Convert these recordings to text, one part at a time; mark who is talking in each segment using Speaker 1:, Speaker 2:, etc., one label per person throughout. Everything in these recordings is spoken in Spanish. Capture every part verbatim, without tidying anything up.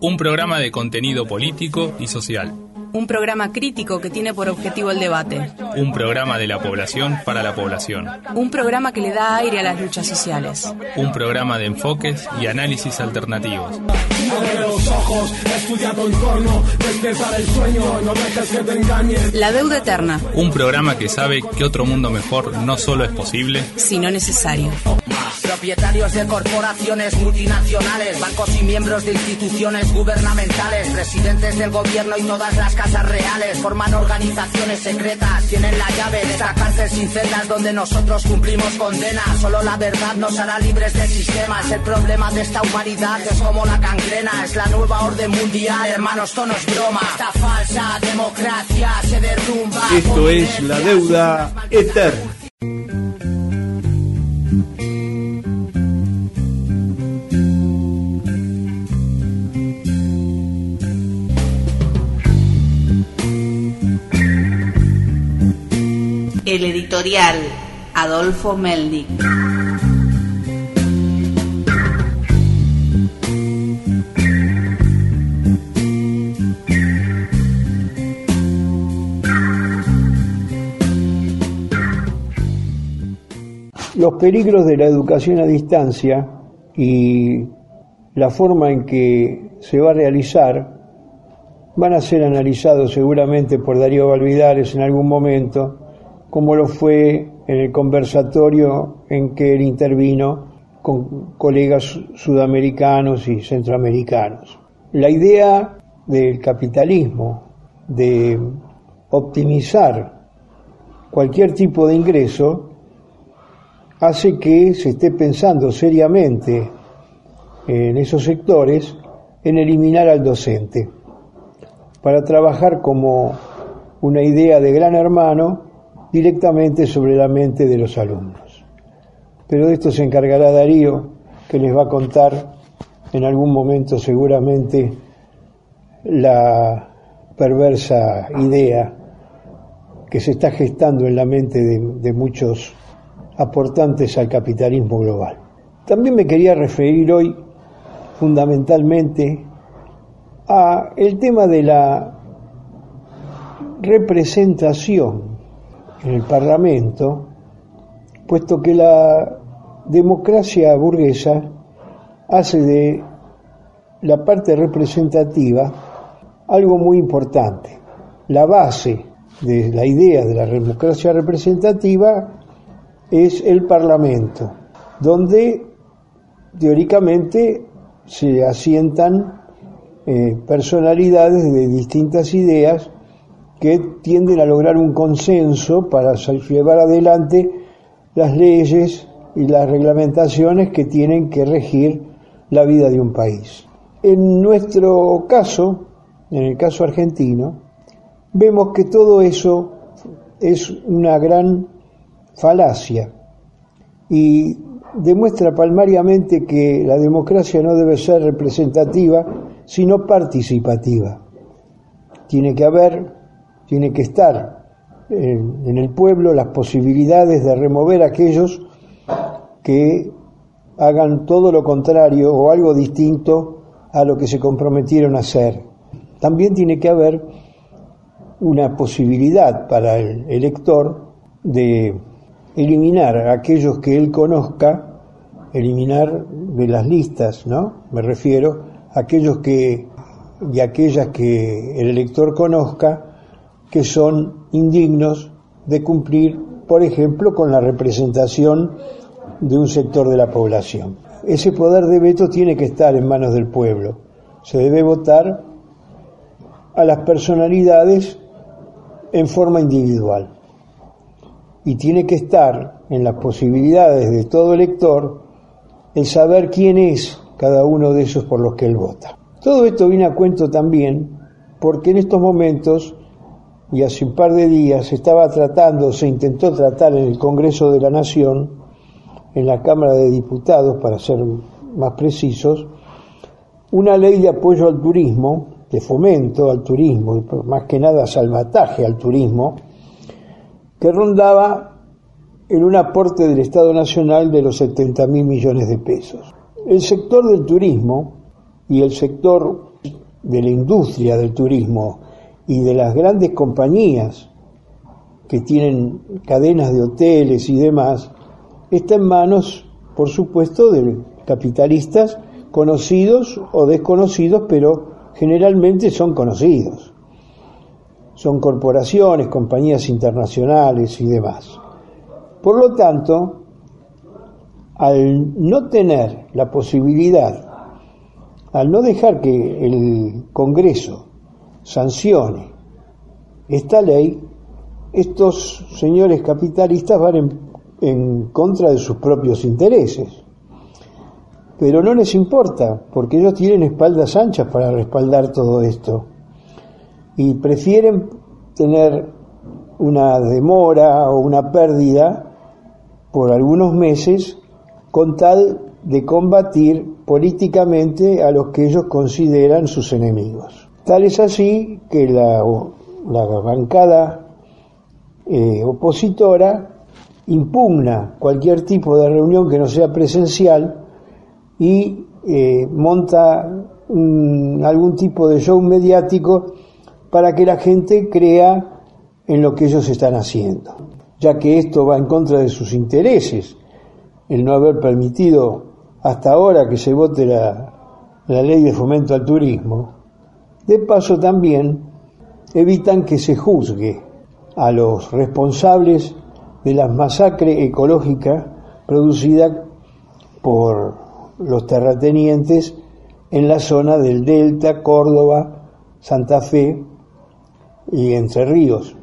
Speaker 1: Un programa de contenido político y social.
Speaker 2: Un programa crítico que tiene por objetivo el debate.
Speaker 1: Un programa de la población para la población.
Speaker 2: Un programa que le da aire a las luchas sociales.
Speaker 1: Un programa de enfoques y análisis alternativos.
Speaker 2: La deuda eterna.
Speaker 1: Un programa que sabe que otro mundo mejor no solo es posible,
Speaker 2: sino necesario.
Speaker 3: Propietarios de corporaciones multinacionales, bancos y miembros de instituciones gubernamentales, presidentes del gobierno y todas las casas reales forman organizaciones secretas, tienen la llave de esta cárcel sin celdas donde nosotros cumplimos condena. Solo la verdad nos hará libres del sistema. Es el problema de esta humanidad, es como la gangrena, es la nueva orden mundial. Hermanos, esto no es broma, esta falsa democracia se derrumba.
Speaker 4: Esto es la deuda eterna.
Speaker 5: El editorial Adolfo Melnik.
Speaker 6: Los peligros de la educación a distancia y la forma en que se va a realizar van a ser analizados seguramente por Darío Valvidares en algún momento, como lo fue en el conversatorio en que él intervino con colegas sudamericanos y centroamericanos. La idea del capitalismo de optimizar cualquier tipo de ingreso hace que se esté pensando seriamente en esos sectores en eliminar al docente, para trabajar como una idea de gran hermano directamente sobre la mente de los alumnos. Pero de esto se encargará Darío, que les va a contar en algún momento seguramente la perversa idea que se está gestando en la mente de, de muchos aportantes al capitalismo global. También me quería referir hoy fundamentalmente a el tema de la representación en el Parlamento, puesto que la democracia burguesa hace de la parte representativa algo muy importante. La base de la idea de la democracia representativa es el Parlamento, donde teóricamente se asientan eh, personalidades de distintas ideas que tienden a lograr un consenso para llevar adelante las leyes y las reglamentaciones que tienen que regir la vida de un país. En nuestro caso, en el caso argentino, vemos que todo eso es una gran falacia y demuestra palmariamente que la democracia no debe ser representativa, sino participativa. Tiene que haber Tiene que estar en, en el pueblo las posibilidades de remover a aquellos que hagan todo lo contrario o algo distinto a lo que se comprometieron a hacer. También tiene que haber una posibilidad para el elector de eliminar a aquellos que él conozca, eliminar de las listas, ¿no? Me refiero a aquellos que y aquellas que el elector conozca que son indignos de cumplir, por ejemplo, con la representación de un sector de la población. Ese poder de veto tiene que estar en manos del pueblo. Se debe votar a las personalidades en forma individual. Y tiene que estar en las posibilidades de todo elector el saber quién es cada uno de esos por los que él vota. Todo esto viene a cuento también porque en estos momentos y hace un par de días se estaba tratando, se intentó tratar en el Congreso de la Nación, en la Cámara de Diputados, para ser más precisos, una ley de apoyo al turismo, de fomento al turismo, y más que nada salvataje al turismo, que rondaba en un aporte del Estado Nacional de los setenta mil millones de pesos. El sector del turismo y el sector de la industria del turismo y de las grandes compañías que tienen cadenas de hoteles y demás, está en manos, por supuesto, de capitalistas conocidos o desconocidos, pero generalmente son conocidos. Son corporaciones, compañías internacionales y demás. Por lo tanto, al no tener la posibilidad, al no dejar que el Congreso sancione esta ley, estos señores capitalistas van en, en contra de sus propios intereses. Pero no les importa, porque ellos tienen espaldas anchas para respaldar todo esto. Y prefieren tener una demora o una pérdida por algunos meses con tal de combatir políticamente a los que ellos consideran sus enemigos. Tal es así que la, la bancada eh, opositora impugna cualquier tipo de reunión que no sea presencial y eh, monta un, algún tipo de show mediático para que la gente crea en lo que ellos están haciendo, ya que esto va en contra de sus intereses, el no haber permitido hasta ahora que se vote la, la ley de fomento al turismo. De paso también evitan que se juzgue a los responsables de la masacre ecológica producida por los terratenientes en la zona del Delta, Córdoba, Santa Fe y Entre Ríos,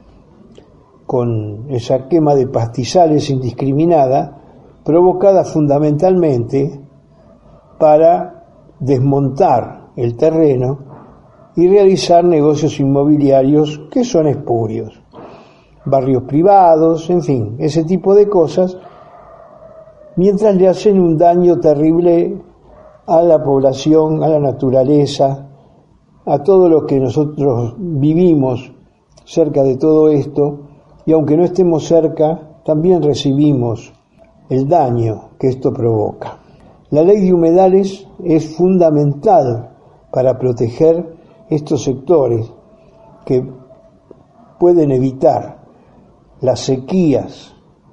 Speaker 6: con esa quema de pastizales indiscriminada provocada fundamentalmente para desmontar el terreno y realizar negocios inmobiliarios que son espurios, barrios privados, en fin, ese tipo de cosas, mientras le hacen un daño terrible a la población, a la naturaleza, a todo lo que nosotros vivimos cerca de todo esto, y aunque no estemos cerca, también recibimos el daño que esto provoca. La ley de humedales es fundamental para proteger estos sectores que pueden evitar las sequías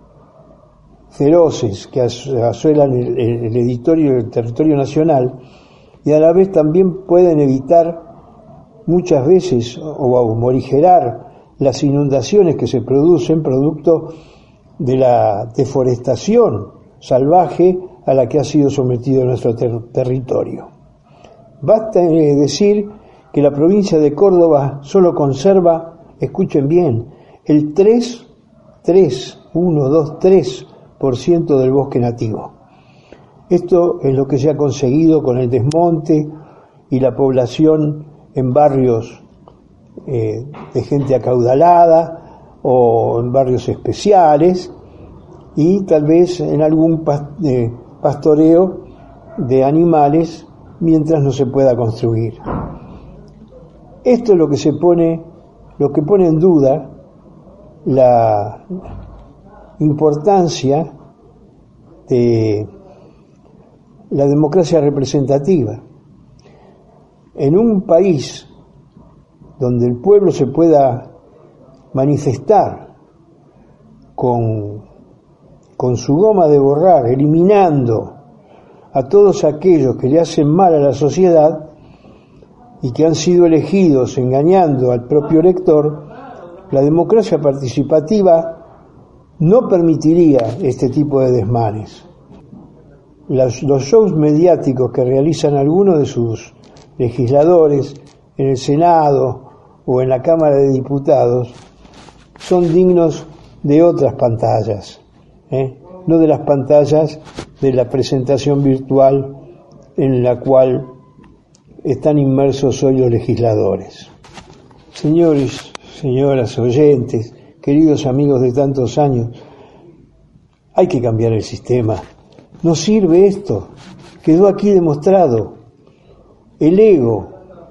Speaker 6: feroces que asuelan el, el, el editorio del territorio nacional, y a la vez también pueden evitar muchas veces o morigerar las inundaciones que se producen producto de la deforestación salvaje a la que ha sido sometido nuestro ter- territorio. Basta eh, decir que la provincia de Córdoba solo conserva, escuchen bien, el tres, tres, uno, dos, tres por ciento del bosque nativo. Esto es lo que se ha conseguido con el desmonte y la población en barrios eh, de gente acaudalada o en barrios especiales y tal vez en algún pas- eh, pastoreo de animales mientras no se pueda construir. Esto es lo que se pone, lo que pone en duda la importancia de la democracia representativa. En un país donde el pueblo se pueda manifestar con, con su goma de borrar, eliminando a todos aquellos que le hacen mal a la sociedad y que han sido elegidos engañando al propio elector, la democracia participativa no permitiría este tipo de desmanes. Los, los shows mediáticos que realizan algunos de sus legisladores en el Senado o en la Cámara de Diputados son dignos de otras pantallas, ¿eh? no de las pantallas de la presentación virtual en la cual están inmersos hoy los legisladores. Señores, señoras oyentes, queridos amigos de tantos años, hay que cambiar el sistema. No sirve esto. Quedó aquí demostrado. El ego,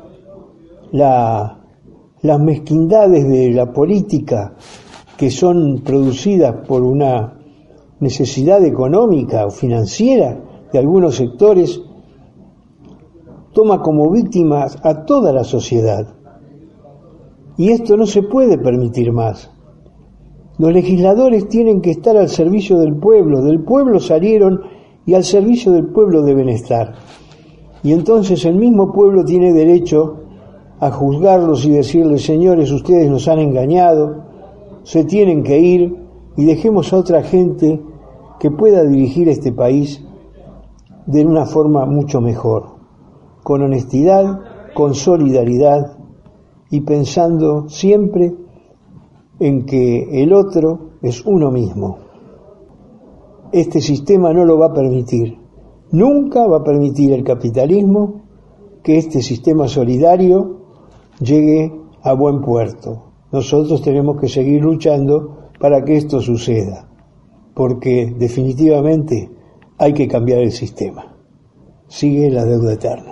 Speaker 6: la, las mezquindades de la política que son producidas por una necesidad económica o financiera de algunos sectores, toma como víctimas a toda la sociedad. Y esto no se puede permitir más. Los legisladores tienen que estar al servicio del pueblo, del pueblo salieron y al servicio del pueblo deben estar. Y entonces el mismo pueblo tiene derecho a juzgarlos y decirles, señores, ustedes nos han engañado, se tienen que ir y dejemos a otra gente que pueda dirigir este país de una forma mucho mejor, con honestidad, con solidaridad y pensando siempre en que el otro es uno mismo. Este sistema no lo va a permitir. Nunca va a permitir el capitalismo que este sistema solidario llegue a buen puerto. Nosotros tenemos que seguir luchando para que esto suceda, porque definitivamente hay que cambiar el sistema. Sigue la deuda eterna.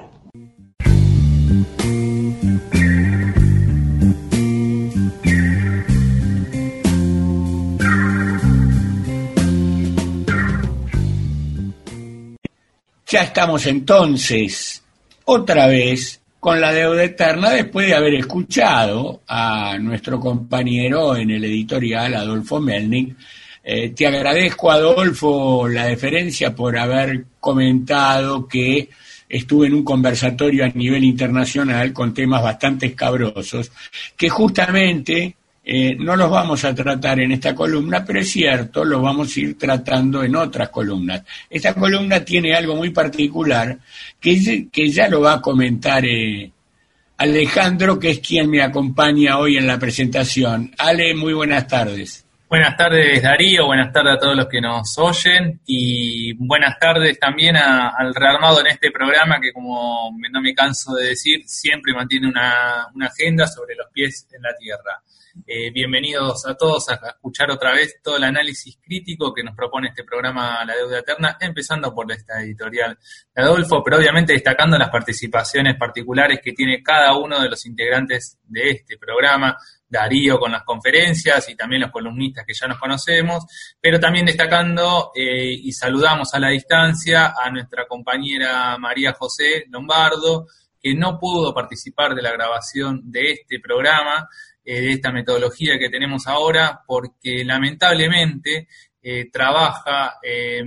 Speaker 7: Ya estamos entonces otra vez con la deuda eterna después de haber escuchado a nuestro compañero en el editorial, Adolfo Melnik. Eh, te agradezco, Adolfo, la deferencia por haber comentado que estuve en un conversatorio a nivel internacional con temas bastante escabrosos, que justamente eh, no los vamos a tratar en esta columna, pero es cierto, los vamos a ir tratando en otras columnas. Esta columna tiene algo muy particular que, que ya lo va a comentar eh, Alejandro, que es quien me acompaña hoy en la presentación. Ale, muy buenas tardes.
Speaker 1: Buenas tardes, Darío, buenas tardes a todos los que nos oyen y buenas tardes también a, al rearmado en este programa que, como no me canso de decir, siempre mantiene una, una agenda sobre los pies en la tierra. Eh, bienvenidos a todos a escuchar otra vez todo el análisis crítico que nos propone este programa La Deuda Eterna, empezando por esta editorial de Adolfo, pero obviamente destacando las participaciones particulares que tiene cada uno de los integrantes de este programa, Darío con las conferencias y también los columnistas que ya nos conocemos, pero también destacando eh, y saludamos a la distancia a nuestra compañera María José Lombardo, que no pudo participar de la grabación de este programa, eh, de esta metodología que tenemos ahora, porque lamentablemente eh, trabaja eh,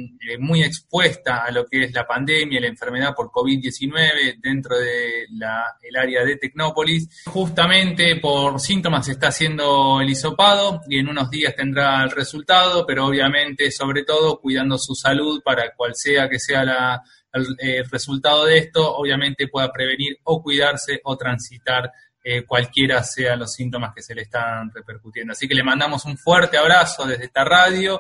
Speaker 1: muy expuesta a lo que es la pandemia y la enfermedad por covid diecinueve dentro de la, el área de Tecnópolis. Justamente por síntomas está haciendo el hisopado y en unos días tendrá el resultado, pero obviamente, sobre todo, cuidando su salud para cual sea que sea la, el, el resultado de esto, obviamente pueda prevenir o cuidarse o transitar Eh, cualquiera sean los síntomas que se le están repercutiendo. Así que le mandamos un fuerte abrazo desde esta radio,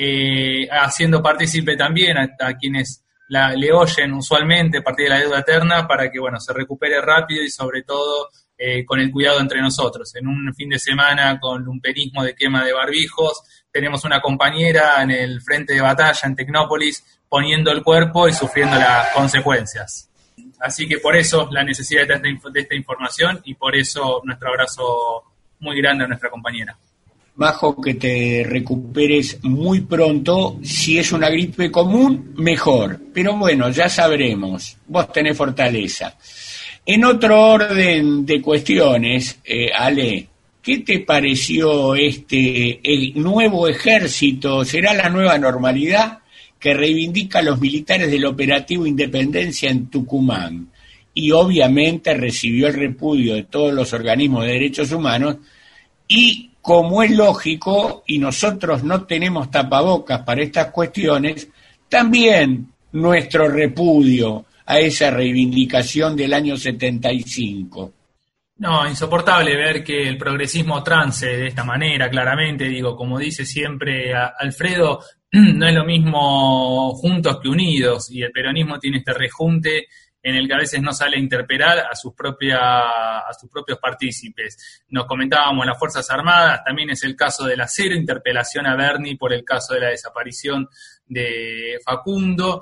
Speaker 1: eh, haciendo partícipe también a, a quienes la, le oyen usualmente a partir de la deuda eterna para que, bueno, se recupere rápido y sobre todo eh, con el cuidado entre nosotros. En un fin de semana con lumpenismo de quema de barbijos, tenemos una compañera en el frente de batalla en Tecnópolis poniendo el cuerpo y sufriendo las consecuencias. Así que por eso la necesidad de esta, de esta información y por eso nuestro abrazo muy grande a nuestra compañera.
Speaker 7: Majo, que te recuperes muy pronto. Si es una gripe común, mejor. Pero bueno, ya sabremos. Vos tenés fortaleza. En otro orden de cuestiones, eh, Ale, ¿qué te pareció este el nuevo ejército? ¿Será la nueva normalidad? Que reivindica a los militares del operativo Independencia en Tucumán y obviamente recibió el repudio de todos los organismos de derechos humanos y, como es lógico, y nosotros no tenemos tapabocas para estas cuestiones, también nuestro repudio a esa reivindicación del año setenta y cinco.
Speaker 1: No, insoportable ver que el progresismo trance de esta manera, claramente, digo, como dice siempre Alfredo, no es lo mismo juntos que unidos, y el peronismo tiene este rejunte en el que a veces no sale a interpelar a sus propia, a sus propios partícipes. Nos comentábamos las Fuerzas Armadas, también es el caso de la cero interpelación a Berni por el caso de la desaparición de Facundo,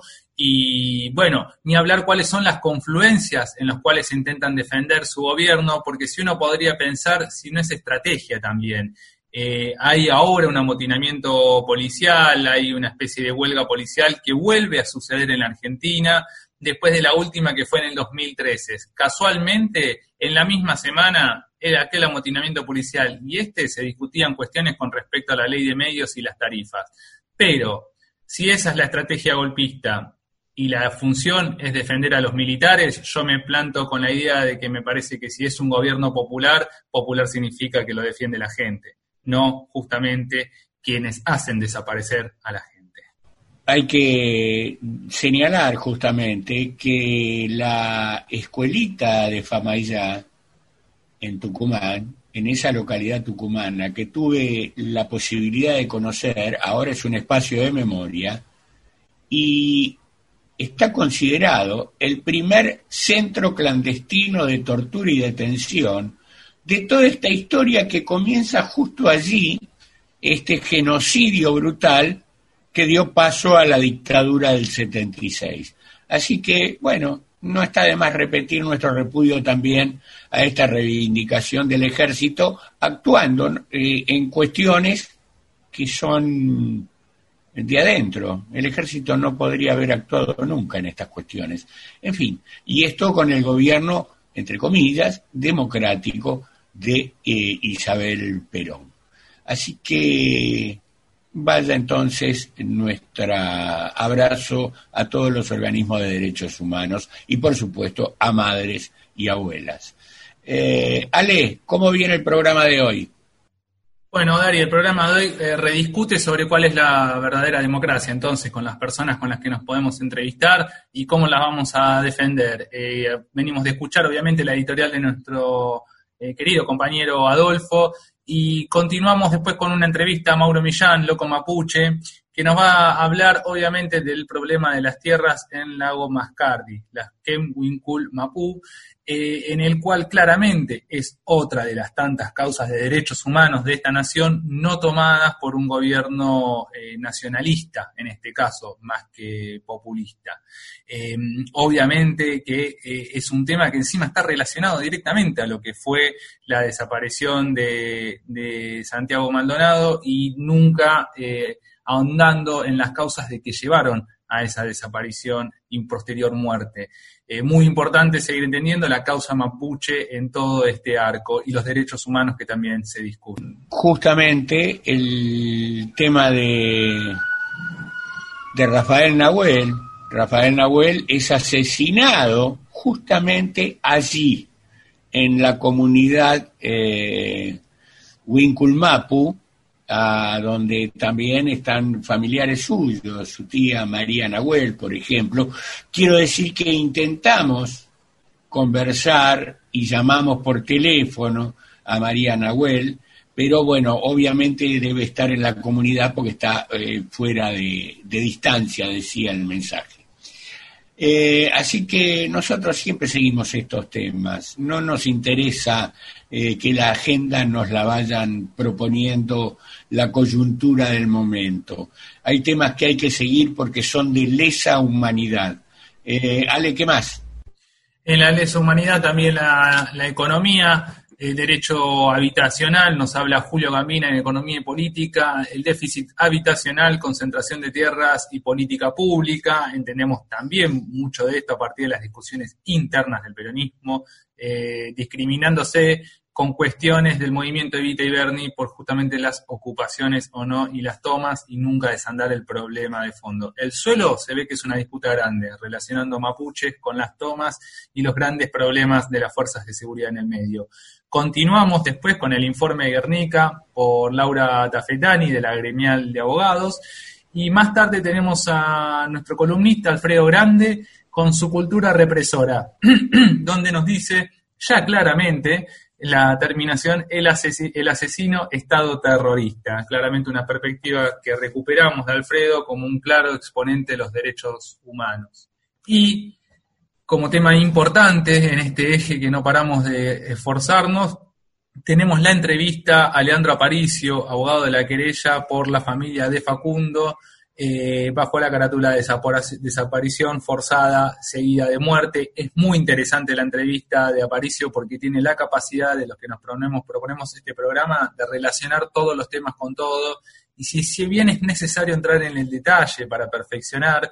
Speaker 1: y bueno, ni hablar cuáles son las confluencias en las cuales intentan defender su gobierno, porque si uno podría pensar si no es estrategia también. Eh, hay ahora un amotinamiento policial, hay una especie de huelga policial que vuelve a suceder en la Argentina, después de la última que fue en el dos mil trece. Casualmente, en la misma semana, era aquel amotinamiento policial y este se discutían cuestiones con respecto a la ley de medios y las tarifas. Pero, si esa es la estrategia golpista y la función es defender a los militares, yo me planto con la idea de que me parece que si es un gobierno popular, popular significa que lo defiende la gente, no justamente quienes hacen desaparecer a la gente.
Speaker 7: Hay que señalar justamente que la escuelita de Famaillá en Tucumán, en esa localidad tucumana que tuve la posibilidad de conocer, ahora es un espacio de memoria y está considerado el primer centro clandestino de tortura y detención de toda esta historia que comienza justo allí, este genocidio brutal que dio paso a la dictadura del setenta y seis. Así que, bueno, no está de más repetir nuestro repudio también a esta reivindicación del ejército, actuando eh, en cuestiones que son de adentro. El ejército no podría haber actuado nunca en estas cuestiones. En fin, y esto con el gobierno, entre comillas, democrático de eh, Isabel Perón. Así que vaya entonces nuestro abrazo a todos los organismos de derechos humanos y por supuesto a madres y abuelas. Eh, Ale, ¿cómo viene el programa de hoy?
Speaker 1: Bueno, Dari, el programa de hoy eh, rediscute sobre cuál es la verdadera democracia, entonces, con las personas con las que nos podemos entrevistar y cómo las vamos a defender. Eh, venimos de escuchar, obviamente, la editorial de nuestro eh, querido compañero Adolfo, y continuamos después con una entrevista a Mauro Millán, loco mapuche, que nos va a hablar, obviamente, del problema de las tierras en Lago Mascardi, las Kemwinkul Mapú, eh, en el cual claramente es otra de las tantas causas de derechos humanos de esta nación no tomadas por un gobierno eh, nacionalista, en este caso, más que populista. Eh, obviamente que eh, es un tema que encima está relacionado directamente a lo que fue la desaparición de, de Santiago Maldonado y nunca eh, ahondando en las causas de que llevaron a esa desaparición y posterior muerte. Eh, muy importante seguir entendiendo la causa mapuche en todo este arco y los derechos humanos que también se discuten.
Speaker 7: Justamente el tema de, de Rafael Nahuel, Rafael Nahuel es asesinado justamente allí, en la comunidad eh, Winculmapu, a donde también están familiares suyos, su tía María Nahuel, por ejemplo. Quiero decir que intentamos conversar y llamamos por teléfono a María Nahuel, pero bueno, obviamente debe estar en la comunidad porque está eh, fuera de, de distancia, decía el mensaje. Eh, así que nosotros siempre seguimos estos temas, no nos interesa eh, que la agenda nos la vayan proponiendo la coyuntura del momento. Hay temas que hay que seguir porque son de lesa humanidad. Eh, Ale, ¿qué más?
Speaker 1: En la lesa humanidad también la, la economía, el derecho habitacional, nos habla Julio Gambina en Economía y Política, el déficit habitacional, concentración de tierras y política pública. Entendemos también mucho de esto a partir de las discusiones internas del peronismo, eh, discriminándose con cuestiones del movimiento Evita y Berni por justamente las ocupaciones o no y las tomas y nunca desandar el problema de fondo. El suelo se ve que es una disputa grande, relacionando mapuches con las tomas y los grandes problemas de las fuerzas de seguridad en el medio. Continuamos después con el informe de Guernica por Laura Tafetani de la Gremial de Abogados y más tarde tenemos a nuestro columnista Alfredo Grande con su cultura represora, donde nos dice ya claramente la terminación, el, ases- el asesino Estado terrorista. Claramente una perspectiva que recuperamos de Alfredo como un claro exponente de los derechos humanos. Y como tema importante en este eje que no paramos de esforzarnos, tenemos la entrevista a Leandro Aparicio, abogado de la querella por la familia de Facundo, eh, bajo la carátula de desaparición forzada seguida de muerte. Es muy interesante la entrevista de Aparicio porque tiene la capacidad de los que nos proponemos, proponemos este programa de relacionar todos los temas con todo, y si, si bien es necesario entrar en el detalle para perfeccionar,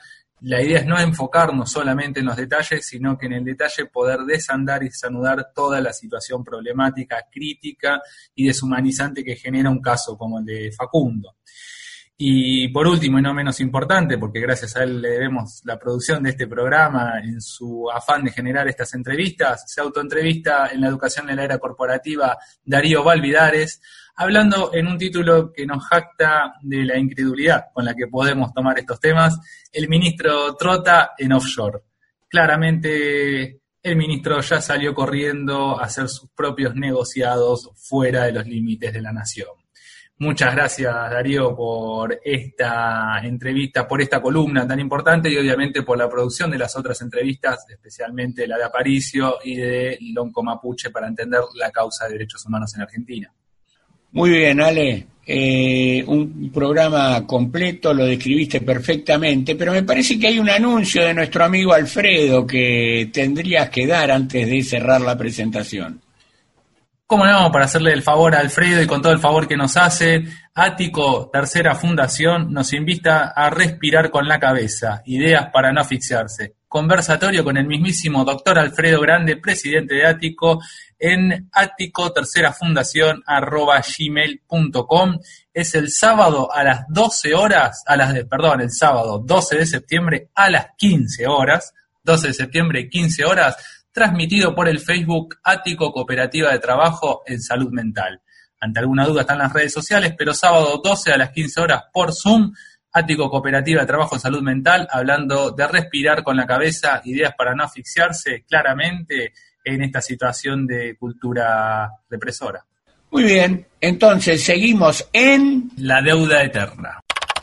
Speaker 1: La idea es no enfocarnos solamente en los detalles, sino que en el detalle poder desandar y desanudar toda la situación problemática, crítica y deshumanizante que genera un caso como el de Facundo. Y por último, y no menos importante, porque gracias a él le debemos la producción de este programa, en su afán de generar estas entrevistas, se autoentrevista en la educación de la era corporativa Darío Valvidares, hablando en un título que nos jacta de la incredulidad con la que podemos tomar estos temas, el ministro Trota en offshore. Claramente el ministro ya salió corriendo a hacer sus propios negociados fuera de los límites de la nación. Muchas gracias, Darío, por esta entrevista, por esta columna tan importante y obviamente por la producción de las otras entrevistas, especialmente la de Aparicio y de Lonco Mapuche, para entender la causa de derechos humanos en Argentina.
Speaker 7: Muy bien, Ale. Eh, un programa completo, lo describiste perfectamente, pero me parece que hay un anuncio de nuestro amigo Alfredo que tendrías que dar antes de cerrar la presentación.
Speaker 1: ¿Cómo no? Para hacerle el favor a Alfredo y con todo el favor que nos hace, Ático, Tercera Fundación, nos invita a respirar con la cabeza, ideas para no asfixiarse. Conversatorio con el mismísimo doctor Alfredo Grande, presidente de Ático, en ático tercera fundación arroba gmail punto com. Es el sábado a las doce horas, a las de, perdón, el sábado doce de septiembre a las quince horas, doce de septiembre, quince horas, transmitido por el Facebook Ático Cooperativa de Trabajo en Salud Mental. Ante alguna duda están las redes sociales, pero sábado doce a las quince horas por Zoom, Ático Cooperativa de Trabajo en Salud Mental, hablando de respirar con la cabeza, ideas para no asfixiarse, claramente en esta situación de cultura represora.
Speaker 7: Muy bien, entonces seguimos en
Speaker 1: La Deuda Eterna.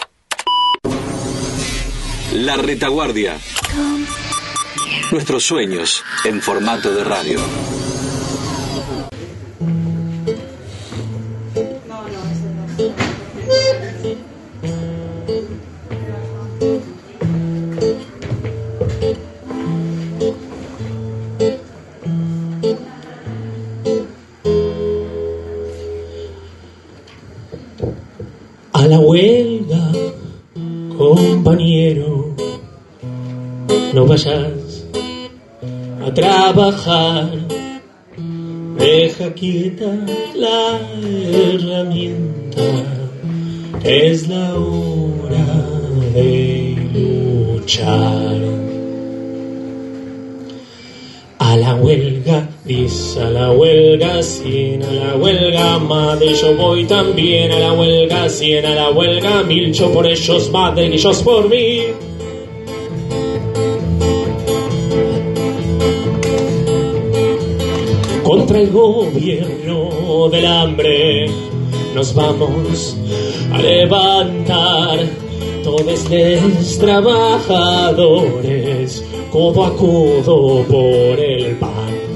Speaker 8: La Retaguardia. Nuestros sueños en formato de radio.
Speaker 9: A la huelga, compañero, no vayas a trabajar, deja quieta la herramienta, es la hora de luchar. A la huelga, dice a la huelga, cien a la huelga, madre, yo voy también a la huelga, cien a la huelga, mil, yo por ellos, madre, y ellos por mí. Contra el gobierno del hambre nos vamos a levantar, todos los trabajadores, codo a codo por el pan.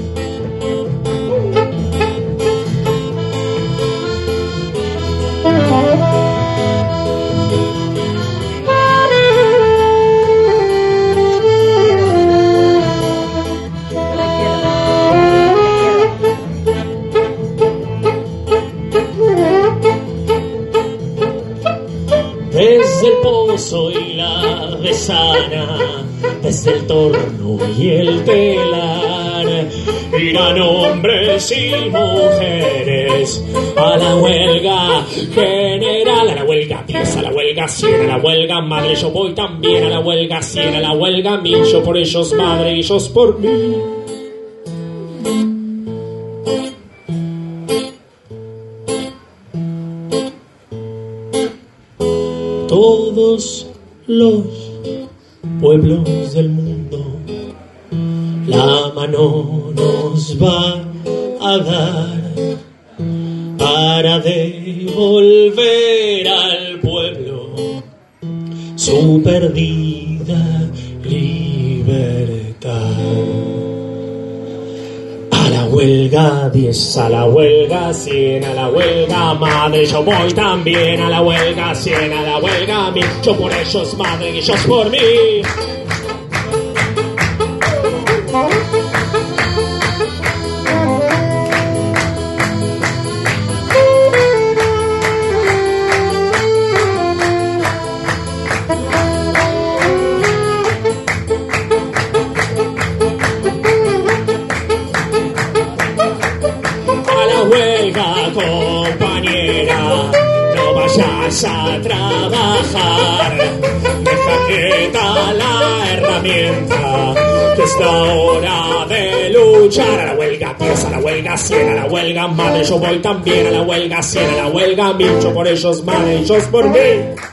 Speaker 9: Desde el pozo y la besana, desde el torno y el telar, irán hombres y mujeres a la huelga general, a la huelga diez, a la huelga cien, a la huelga madre, yo voy también a la huelga cien, a la huelga mil, yo por ellos madre y ellos por mí. Todos los pueblos del mundo la mano nos va a dar para devolver al pueblo su perdida libertad. A la huelga diez, a la huelga cien, a la huelga madre, yo voy también a la huelga cien, a la huelga mil, yo por ellos madre y ellos por mí. vas a trabajar. Deja quieta la herramienta, que es la hora de luchar. A la huelga diez, a la huelga cien, a la huelga más. Yo voy también a la huelga cien, a la huelga mil. Yo por ellos más, ellos por mí.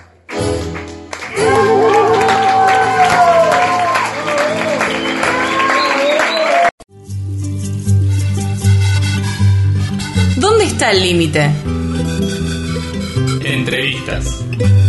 Speaker 2: ¿Dónde está el límite?
Speaker 1: Entrevistas.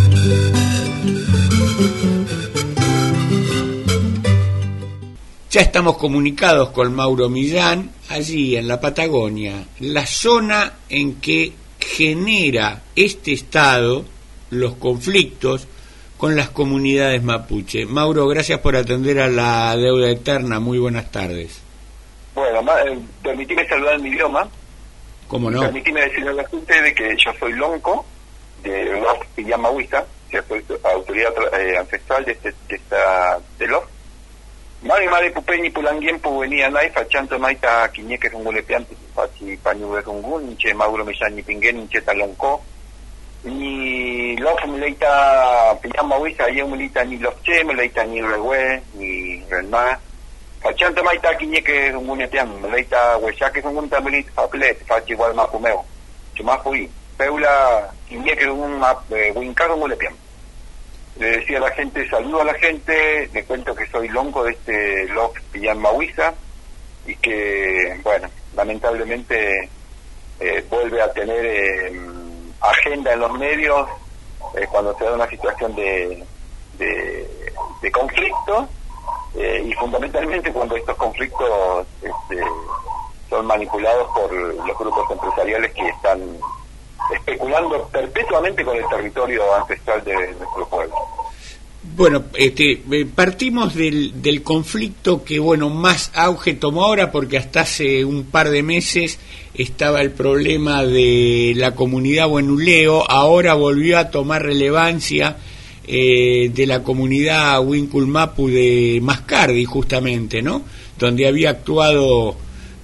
Speaker 7: Ya estamos comunicados con Mauro Millán, allí en la Patagonia, la zona en que genera este Estado los conflictos con las comunidades mapuche. Mauro, gracias por atender a La Deuda Eterna. Muy buenas tardes.
Speaker 10: Bueno, eh, permitime saludar en mi idioma.
Speaker 7: ¿Cómo no?
Speaker 10: Permitime decirle a la gente de que yo soy lonco de Lof Pillamahuista, que soy autoridad eh, ancestral de, este, de esta de Lof. Mari mari pupeñi pulanguien venía nai fachanto maita quiñeque es un golepeante fachi pañu de rungun inche Mauro Millán ni pinguen inche talonco ni Lof mileita Pillamahuista y un milita ni Lof che mileita ni Rewe ni Renma fachanto maita quiñeque es un golepeante mileita huechaque es un gun tamilit paplet fachi igual mapumeo chuma fui peula quiñeque es un wincar un golepeante. Le decía a la gente, saludo a la gente, le cuento que soy lonco de este Lof Pillamahuista y que, bueno, lamentablemente eh, vuelve a tener eh, agenda en los medios eh, cuando se da una situación de, de, de conflicto eh, y fundamentalmente cuando estos conflictos este, son manipulados por los grupos empresariales que están especulando perpetuamente con el territorio ancestral de nuestro pueblo.
Speaker 7: Bueno, este, partimos del, del conflicto que, bueno, más auge tomó ahora, porque hasta hace un par de meses estaba el problema de la comunidad Huenuleo, ahora volvió a tomar relevancia eh, de la comunidad Winculmapu de Mascardi, justamente, ¿no? Donde había actuado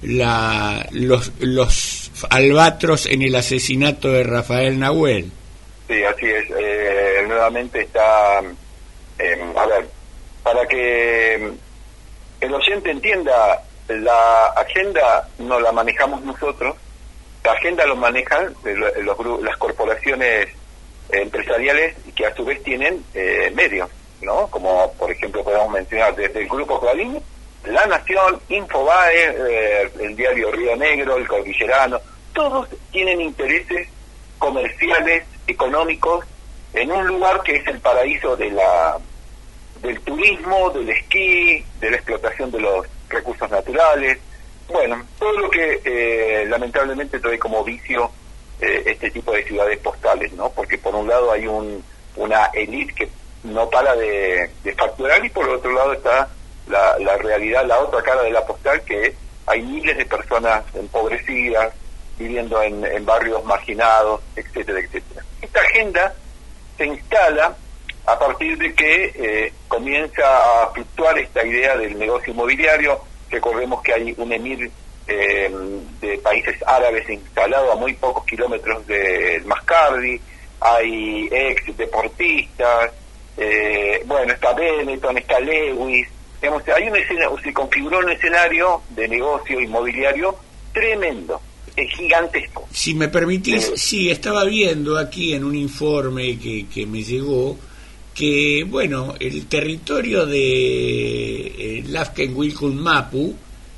Speaker 7: la, los, los albatros en el asesinato de Rafael Nahuel. Sí,
Speaker 10: así es. Eh, nuevamente está... Eh, a ver, para que el oyente entienda, la agenda no la manejamos nosotros, la agenda lo manejan los, las corporaciones empresariales que a su vez tienen eh, medios, ¿no? Como por ejemplo podemos mencionar desde el Grupo Clarín, La Nación, Infobae, eh, el diario Río Negro, el Cordillerano, todos tienen intereses comerciales, económicos, en un lugar que es el paraíso de la del turismo, del esquí, de la explotación de los recursos naturales, bueno, todo lo que eh, lamentablemente trae como vicio eh, este tipo de ciudades postales, ¿no? Porque por un lado hay un una élite que no para de, de facturar y por otro lado está la, la realidad, la otra cara de la postal, que hay miles de personas empobrecidas, viviendo en, en barrios marginados, etcétera, etcétera. Esta agenda se instala a partir de que eh, comienza a fluctuar esta idea del negocio inmobiliario. Recordemos que hay un emir eh, de países árabes instalado a muy pocos kilómetros del Mascardi, hay ex deportistas, eh, bueno, está Benetton, está Lewis, digamos, hay un escenario, se configuró un escenario de negocio inmobiliario tremendo, es gigantesco.
Speaker 7: Si me permitís, eh, sí, estaba viendo aquí en un informe que, que me llegó que, bueno, el territorio de eh, Lafken-Wilkun-Mapu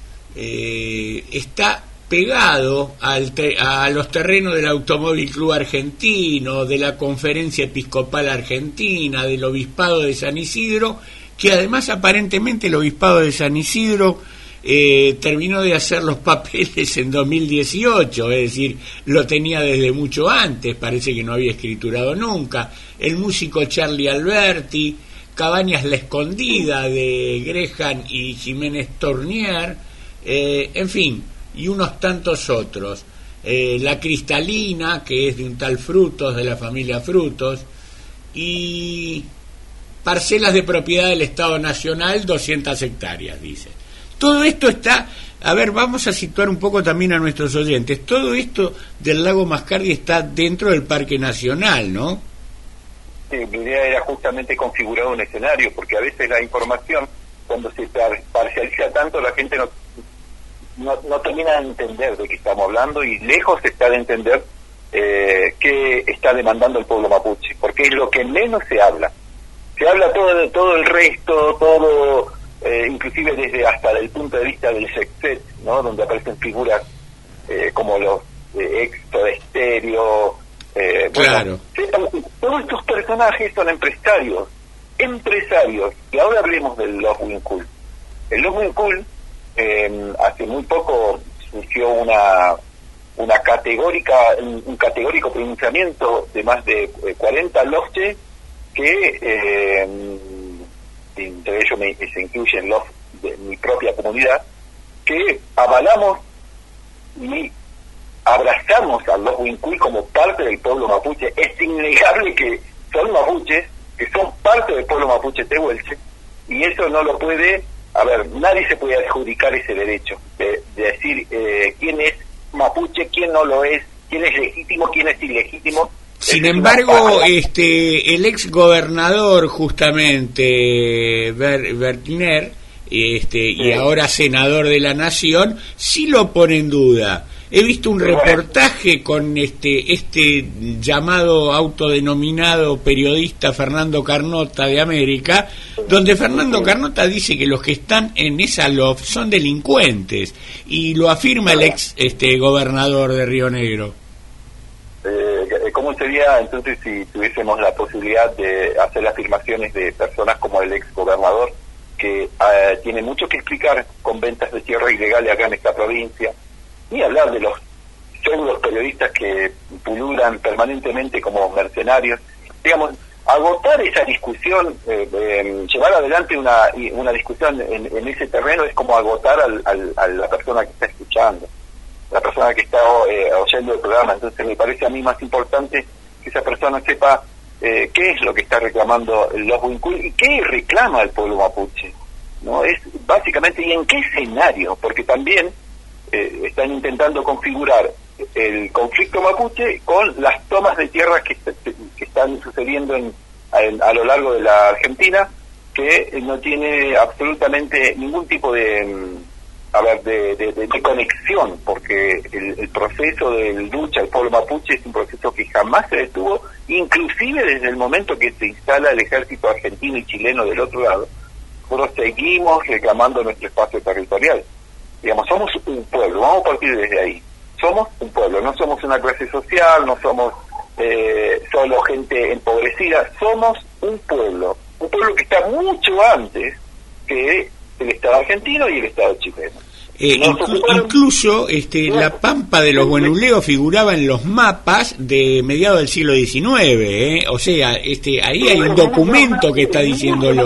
Speaker 7: eh, está pegado al te- a los terrenos del Automóvil Club Argentino, de la Conferencia Episcopal Argentina, del Obispado de San Isidro, que además aparentemente el Obispado de San Isidro eh, terminó de hacer los papeles en dos mil dieciocho, es decir, lo tenía desde mucho antes, parece que no había escriturado nunca. El músico Charlie Alberti, Cabañas La Escondida de Grejan y Jiménez Tournier, eh, en fin, y unos tantos otros. Eh, la Cristalina, que es de un tal Frutos, de la familia Frutos, y parcelas de propiedad del Estado Nacional, doscientas hectáreas, dice. Todo esto está, a ver, vamos a situar un poco también a nuestros oyentes, todo esto del lago Mascardi está dentro del Parque Nacional, ¿no?
Speaker 10: este, mi idea era justamente configurar un escenario, porque a veces la información, cuando se par parcializa tanto, la gente no, no, no termina de entender de qué estamos hablando, y lejos está de entender eh, qué está demandando el pueblo mapuche, porque es lo que menos se habla. Se habla todo, todo el resto, todo, eh, inclusive desde hasta el punto de vista del sextet, ¿no? Donde aparecen figuras eh, como los eh, ex de Estéreo. Eh,
Speaker 7: claro.
Speaker 10: Bueno, todos estos personajes son empresarios, empresarios. Y ahora hablemos del Los Wincul. El Los Wincul, eh, hace muy poco surgió una una categórica, un, un categórico pronunciamiento de más de eh, cuarenta losche que eh, entre ellos me, se incluyen los de mi propia comunidad, que avalamos y abrazamos a los Wincul como parte del pueblo mapuche. Es innegable que son mapuches, que son parte del pueblo mapuche tehuelche, y eso no lo puede, a ver, nadie se puede adjudicar ese derecho de, de decir eh, quién es mapuche, quién no lo es, quién es legítimo, quién es ilegítimo.
Speaker 7: Sin embargo, este el ex gobernador justamente Ber, Bertiner, este sí. y ahora senador de la Nación, sí lo pone en duda. He visto un reportaje con este este llamado autodenominado periodista Fernando Carnota de América, donde Fernando Carnota dice que los que están en esa loft son delincuentes, y lo afirma el ex este gobernador de Río Negro.
Speaker 10: Eh, ¿Cómo sería entonces si tuviésemos la posibilidad de hacer afirmaciones de personas como el ex gobernador, que eh, tiene mucho que explicar con ventas de tierra ilegales acá en esta provincia? Ni hablar de los pseudos periodistas que pululan permanentemente como mercenarios. Digamos, agotar esa discusión, eh, eh, llevar adelante una una discusión en, en ese terreno es como agotar al, al, a la persona que está escuchando, la persona que está eh, oyendo el programa. Entonces me parece a mí más importante que esa persona sepa eh, qué es lo que está reclamando los Wincul y qué reclama el pueblo mapuche, ¿no? Es básicamente, y en qué escenario, porque también Eh, están intentando configurar el conflicto mapuche con las tomas de tierras que, que están sucediendo en, en, a lo largo de la Argentina, que no tiene absolutamente ningún tipo de, a ver, de, de, de, de conexión, porque el, el proceso de lucha del pueblo mapuche es un proceso que jamás se detuvo, inclusive desde el momento que se instala el ejército argentino y chileno del otro lado. Nosotros seguimos reclamando nuestro espacio territorial. Digamos, somos un pueblo, vamos a partir desde ahí. Somos un pueblo, no somos una clase social, no somos eh, solo gente empobrecida, somos un pueblo, un pueblo que está mucho antes que el Estado argentino y el Estado chileno.
Speaker 7: Eh, inclu incluso este, la Pampa de los Guenuleos figuraba en los mapas de mediados del siglo diecinueve, ¿eh? O sea, este, ahí hay un documento que está diciéndolo.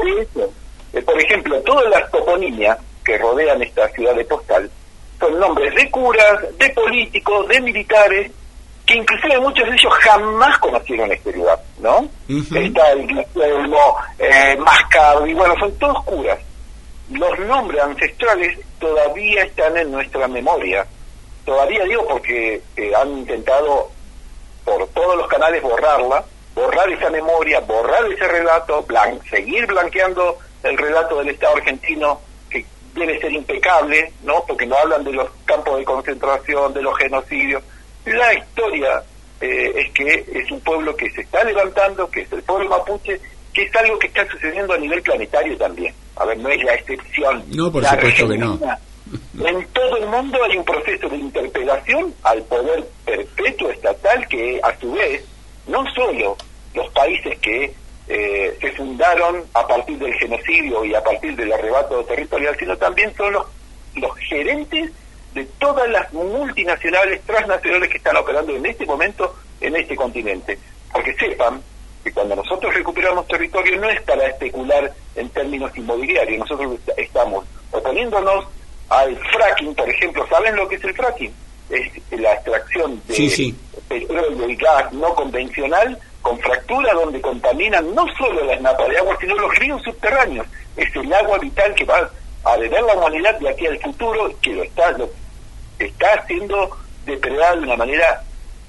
Speaker 10: Eh, por ejemplo, todas las toponimias que rodean esta ciudad de Postal son nombres de curas, de políticos, de militares, que inclusive muchos de ellos jamás conocieron este lugar, ¿no? Uh-huh. Está el Guillermo, eh, Mascaro, y bueno, son todos curas. Los nombres ancestrales todavía están en nuestra memoria. Todavía digo porque eh, han intentado por todos los canales borrarla, borrar esa memoria, borrar ese relato, blan seguir blanqueando el relato del Estado argentino, que debe ser impecable, ¿no? Porque no hablan de los campos de concentración, de los genocidios. La historia eh, es que es un pueblo que se está levantando, que es el pueblo mapuche, que es algo que está sucediendo a nivel planetario también. A ver, no es la excepción.
Speaker 7: No, por supuesto que no.
Speaker 10: En todo el mundo hay un proceso de interpelación al poder perpetuo estatal que, a su vez, no solo los países que Eh, se fundaron a partir del genocidio y a partir del arrebato territorial, sino también son los, los gerentes de todas las multinacionales, transnacionales que están operando en este momento en este continente. Porque sepan que cuando nosotros recuperamos territorio no es para especular en términos inmobiliarios, nosotros estamos oponiéndonos al fracking, por ejemplo. ¿Saben lo que es el fracking? Es la extracción de
Speaker 7: sí, sí.
Speaker 10: petróleo y gas no convencional con fractura, donde contaminan no solo las napas de agua, sino los ríos subterráneos. Es el agua vital que va a beber la humanidad de aquí al futuro, que lo está, lo está siendo depredada de una manera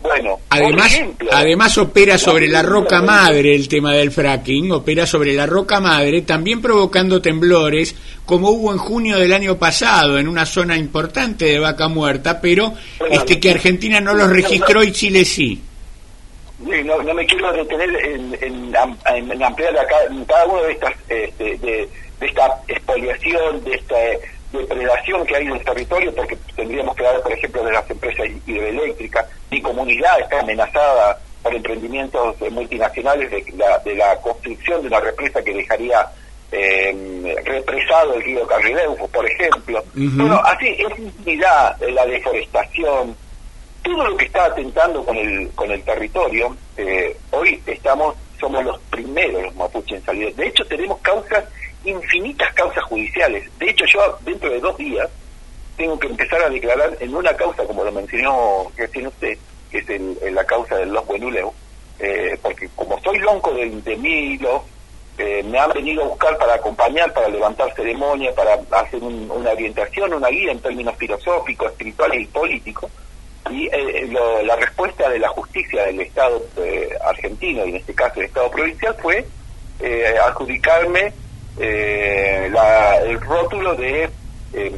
Speaker 10: Bueno,
Speaker 7: además,
Speaker 10: ejemplo,
Speaker 7: además opera sobre la roca madre el tema del fracking, opera sobre la roca madre, también provocando temblores, como hubo en junio del año pasado en una zona importante de Vaca Muerta, pero bueno, este que Argentina no los registró y Chile sí.
Speaker 10: No, no me quiero detener en, en, en ampliar acá cada una de estas, este, de, de esta expoliación, de esta depredación que hay en el territorio, porque tendríamos que hablar, por ejemplo, de las empresas hidroeléctricas. Mi comunidad está amenazada por emprendimientos multinacionales de la, de la construcción de una represa que dejaría eh, represado el río Carrileufo, por ejemplo. Uh-huh. Bueno, así es infinidad, la deforestación, todo lo que está atentando con el con el territorio. Eh, hoy estamos somos los primeros los mapuches en salir. De hecho, tenemos causas, infinitas causas judiciales. De hecho, yo dentro de dos días tengo que empezar a declarar en una causa, como lo mencionó recién usted, que es el, el, la causa del Los Buenuleu, eh, porque como soy lonco de, de Milo, eh, me han venido a buscar para acompañar, para levantar ceremonia, para hacer un, una orientación, una guía en términos filosóficos, espirituales y políticos. Y eh, lo, la respuesta de la justicia del Estado eh, argentino, y en este caso el Estado provincial, fue eh, adjudicarme eh, la, el rótulo de eh,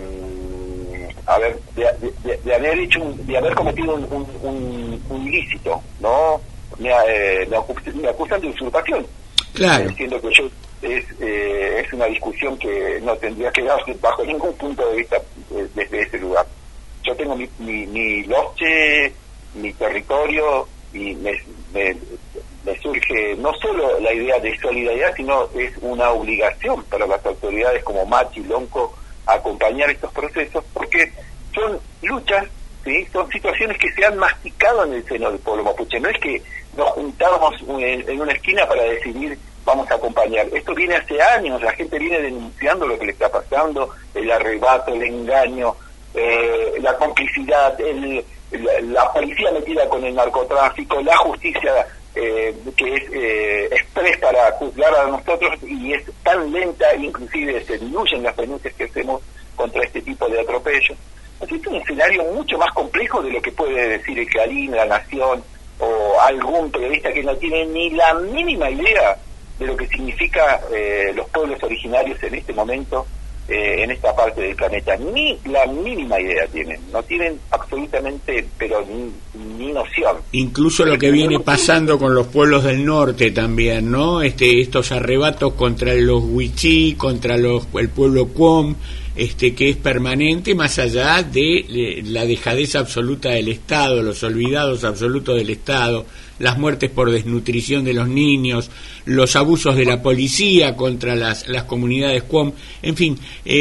Speaker 10: a ver, de, de, de haber hecho un, de haber cometido un, un, un, un ilícito, ¿no? Me, eh, me, acusan, me acusan de usurpación.
Speaker 7: Claro.
Speaker 10: Diciendo que yo es, eh, es una discusión que no tendría que darse bajo ningún punto de vista eh, desde ese lugar. Yo tengo mi, mi, mi loche, mi territorio, y me, me, me surge no solo la idea de solidaridad, sino es una obligación para las autoridades como Machi, Lonco, acompañar estos procesos, porque son luchas, ¿sí? Son situaciones que se han masticado en el seno del pueblo mapuche. No es que nos juntábamos en, en una esquina para decidir vamos a acompañar. Esto viene hace años, la gente viene denunciando lo que le está pasando, el arrebato, el engaño, eh, la complicidad, el, la, la policía metida con el narcotráfico, la justicia eh, que es eh, express para juzgar a nosotros y es tan lenta, inclusive se diluyen las denuncias que hacemos contra este tipo de atropellos. Así que es un escenario mucho más complejo de lo que puede decir el Clarín, La Nación o algún periodista que no tiene ni la mínima idea de lo que significa eh, los pueblos originarios en este momento, eh, en esta parte del planeta. Ni la mínima idea tienen, no tienen absolutamente, pero ni, ni noción.
Speaker 7: Incluso lo que viene pasando con los pueblos del norte también, ¿no? Este, estos arrebatos contra los Huichí, contra los el pueblo Cuom, este, que es permanente, más allá de, de la dejadez absoluta del Estado, los olvidados absolutos del Estado, las muertes por desnutrición de los niños, los abusos de la policía contra las, las comunidades Cuom, en fin,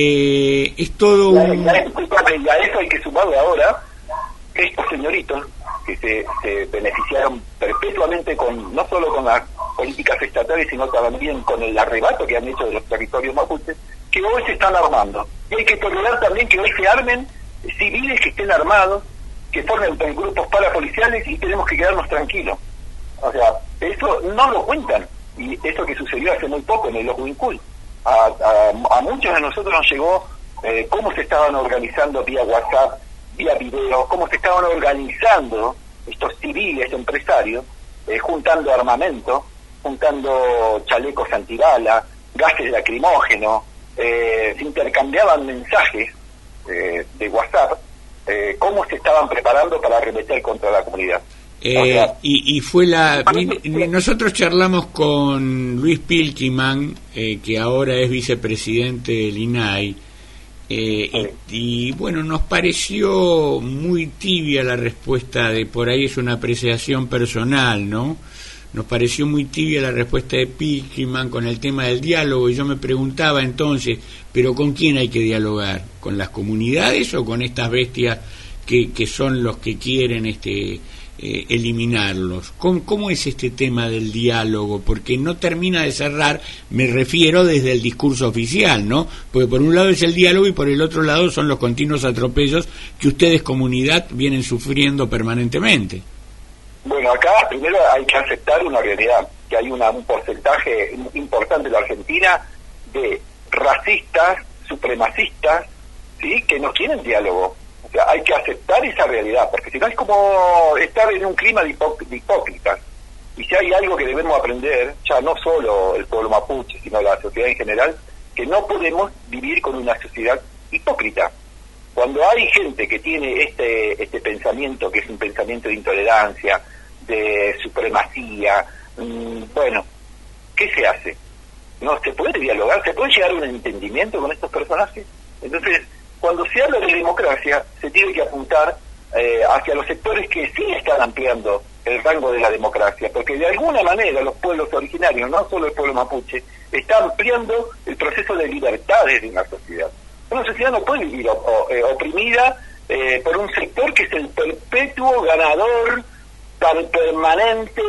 Speaker 7: eh, es todo un...
Speaker 10: Y a, y a eso hay que sumarle ahora estos señoritos que se, se beneficiaron perpetuamente con no solo con las políticas estatales, sino también con el arrebato que han hecho de los territorios mapuches, que hoy se están armando. Y hay que tolerar también que hoy se armen civiles que estén armados, que formen grupos parapoliciales, y tenemos que quedarnos tranquilos. O sea, eso no lo cuentan. Y eso que sucedió hace muy poco en el Ojuincul. A, a, a muchos de nosotros nos llegó eh, cómo se estaban organizando vía WhatsApp, vía video, cómo se estaban organizando estos civiles empresarios, eh, juntando armamento, juntando chalecos antibala, gases lacrimógenos, eh, se intercambiaban mensajes eh, de WhatsApp, eh, cómo se estaban preparando para arremeter contra la comunidad.
Speaker 7: Eh, o sea, y, y fue la... Nosotros charlamos con Luis Pilkiman, eh, que ahora es vicepresidente del I N A I, eh, sí. y, y bueno, nos pareció muy tibia la respuesta de, por ahí es una apreciación personal, ¿no? Nos pareció muy tibia la respuesta de Pilkiman con el tema del diálogo, y yo me preguntaba entonces, ¿pero con quién hay que dialogar? ¿Con las comunidades o con estas bestias que, que son los que quieren este eh, eliminarlos? ¿Cómo, ¿Cómo es este tema del diálogo? Porque no termina de cerrar, me refiero desde el discurso oficial, ¿no? Porque por un lado es el diálogo y por el otro lado son los continuos atropellos que ustedes, comunidad, vienen sufriendo permanentemente.
Speaker 10: Bueno, acá primero hay que aceptar una realidad, que hay una, un porcentaje importante en la Argentina de racistas, supremacistas, ¿sí?, que no quieren diálogo. O sea, hay que aceptar esa realidad, porque si no es como estar en un clima de, hipó- de hipócritas. Y si hay algo que debemos aprender, ya no solo el pueblo mapuche, sino la sociedad en general, que no podemos vivir con una sociedad hipócrita. Cuando hay gente que tiene este este pensamiento, que es un pensamiento de intolerancia, de supremacía, mmm, bueno, ¿qué se hace? ¿No se puede dialogar? ¿Se puede llegar a un entendimiento con estos personajes? Entonces, cuando se habla de democracia, se tiene que apuntar eh, hacia los sectores que sí están ampliando el rango de la democracia, porque de alguna manera los pueblos originarios, no solo el pueblo mapuche, está ampliando el proceso de libertades de una sociedad. Una sociedad no puede vivir o, o, eh, oprimida eh, por un sector que es el perpetuo ganador tan permanente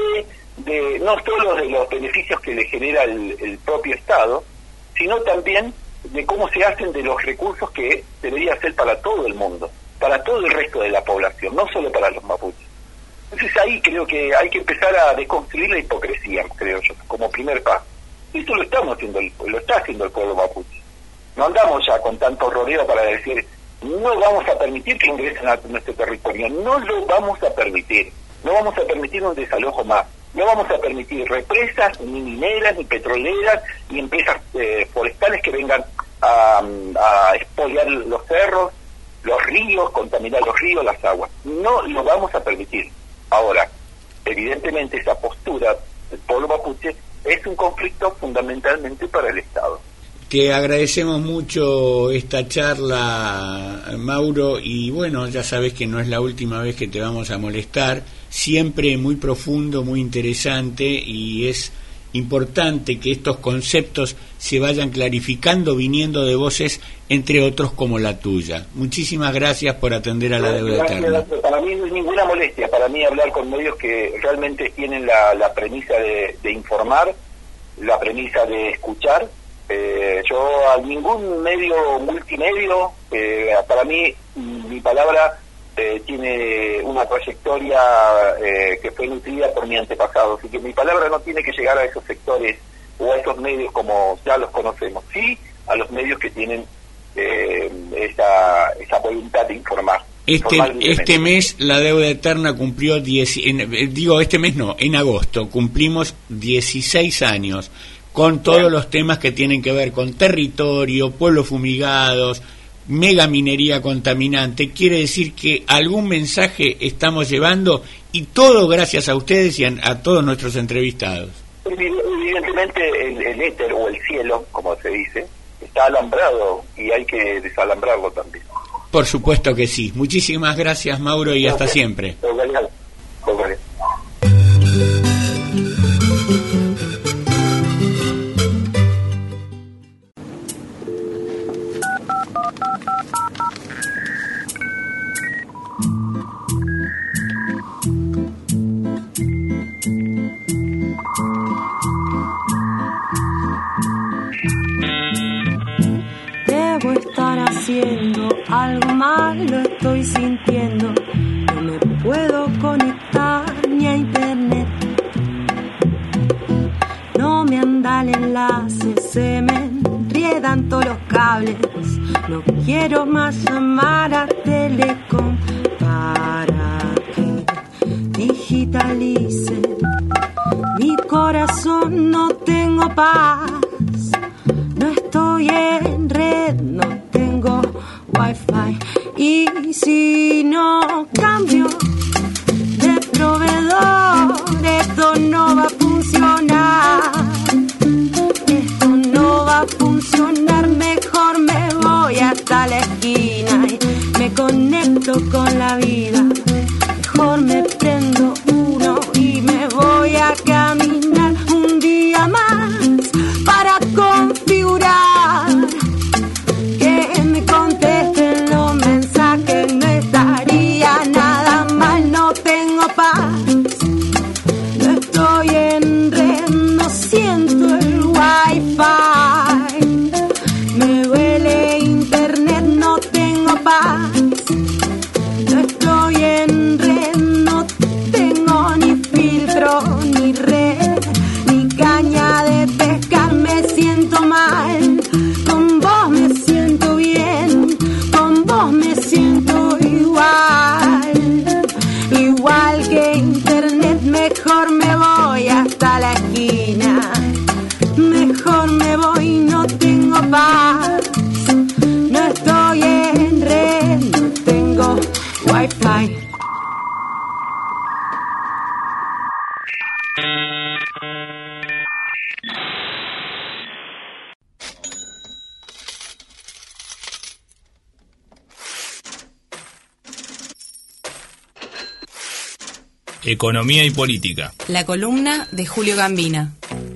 Speaker 10: de no solo de los beneficios que le genera el, el propio Estado, sino también de cómo se hacen de los recursos que debería ser para todo el mundo, para todo el resto de la población, no solo para los mapuches. Entonces ahí creo que hay que empezar a deconstruir la hipocresía, creo yo, como primer paso. Y esto lo estamos haciendo, lo está haciendo el pueblo mapuche. No andamos ya con tanto rodeo para decir, no vamos a permitir que ingresen a nuestro territorio, no lo vamos a permitir, no vamos a permitir un desalojo más, no vamos a permitir represas, ni mineras, ni petroleras, ni empresas eh, forestales que vengan a, a expoliar los cerros, los ríos, contaminar los ríos, las aguas. No lo vamos a permitir. Ahora, evidentemente esa postura del pueblo mapuche es un conflicto fundamentalmente para el Estado.
Speaker 7: Te agradecemos mucho esta charla, Mauro, y bueno, ya sabes que no es la última vez que te vamos a molestar, siempre muy profundo, muy interesante, y es importante que estos conceptos se vayan clarificando viniendo de voces, entre otros como la tuya. Muchísimas gracias por atender a La Deuda Eterna.
Speaker 10: Para mí no es ninguna molestia, para mí hablar con medios que realmente tienen la, la premisa de, de informar, la premisa de escuchar. Eh, yo a ningún medio multimedio, eh, para mí mi palabra eh, tiene una trayectoria eh, que fue nutrida por mi antepasado, así que mi palabra no tiene que llegar a esos sectores o a esos medios como ya los conocemos, sí a los medios que tienen eh, esa, esa voluntad de informar.
Speaker 7: Este, este mes La Deuda Eterna cumplió diez, en, digo este mes no, en agosto cumplimos dieciséis años con todos los temas que tienen que ver con territorio, pueblos fumigados, mega minería contaminante. Quiere decir que algún mensaje estamos llevando, y todo gracias a ustedes y a, a todos nuestros entrevistados.
Speaker 10: Evidentemente el, el éter o el cielo, como se dice, está alambrado y hay que desalambrarlo también.
Speaker 7: Por supuesto que sí. Muchísimas gracias, Mauro, y hasta siempre.
Speaker 11: Debo estar haciendo algo mal, lo estoy sintiendo. No me puedo conectar ni a internet. No me anda el enlace, se me enriedan todos los cables. No quiero más llamar a Telecom para que digitalice mi corazón. No tengo paz, no estoy en red, no tengo wifi. Y si no cambio de proveedor, esto no va a funcionar. Esto no va a funcionar, mejor me voy hasta la esquina y me conecto con la vida. Mejor me prendo uno y me voy a caminar un día más para configurar que me contesten los mensajes. No estaría nada mal, no tengo paz, no estoy en red, no siento el wifi, me huele internet, no tengo paz, no estoy en fly.
Speaker 12: Economía y política.
Speaker 2: La columna de Julio Gambina.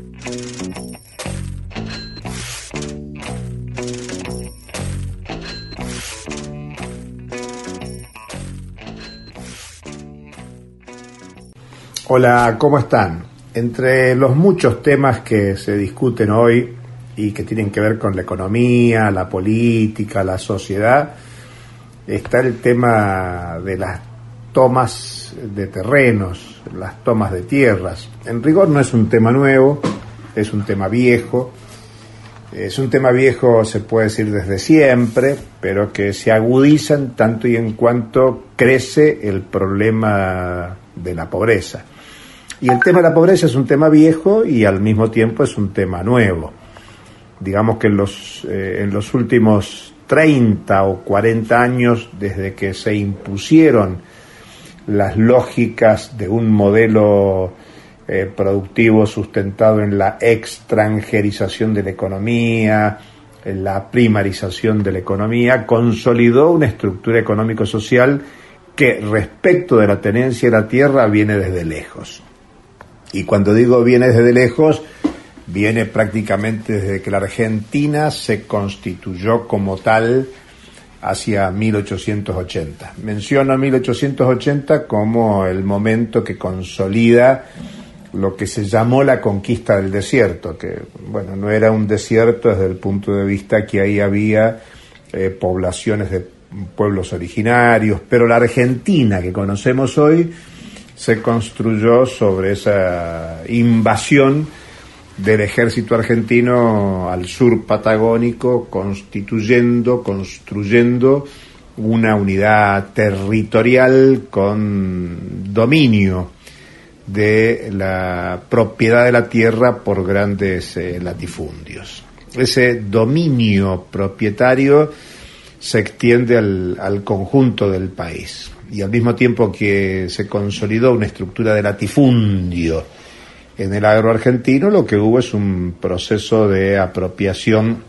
Speaker 13: Hola, ¿cómo están? Entre los muchos temas que se discuten hoy y que tienen que ver con la economía, la política, la sociedad, está el tema de las tomas de terrenos, las tomas de tierras. En rigor no es un tema nuevo, es un tema viejo. Es un tema viejo, se puede decir, desde siempre, pero que se agudiza en tanto y en cuanto crece el problema de la pobreza. Y el tema de la pobreza es un tema viejo y al mismo tiempo es un tema nuevo. Digamos que en los, eh, en los últimos treinta o cuarenta años, desde que se impusieron las lógicas de un modelo eh, productivo sustentado en la extranjerización de la economía, en la primarización de la economía, consolidó una estructura económico-social que respecto de la tenencia de la tierra viene desde lejos. Y cuando digo viene desde lejos, viene prácticamente desde que la Argentina se constituyó como tal hacia mil ochocientos ochenta. Menciono mil ochocientos ochenta como el momento que consolida lo que se llamó la conquista del desierto, que bueno, no era un desierto desde el punto de vista que ahí había eh, poblaciones de pueblos originarios, pero la Argentina que conocemos hoy se construyó sobre esa invasión del ejército argentino al sur patagónico, constituyendo, construyendo una unidad territorial con dominio de la propiedad de la tierra por grandes eh, latifundios. Ese dominio propietario se extiende al, al conjunto del país y al mismo tiempo que se consolidó una estructura de latifundio en el agro argentino, lo que hubo es un proceso de apropiación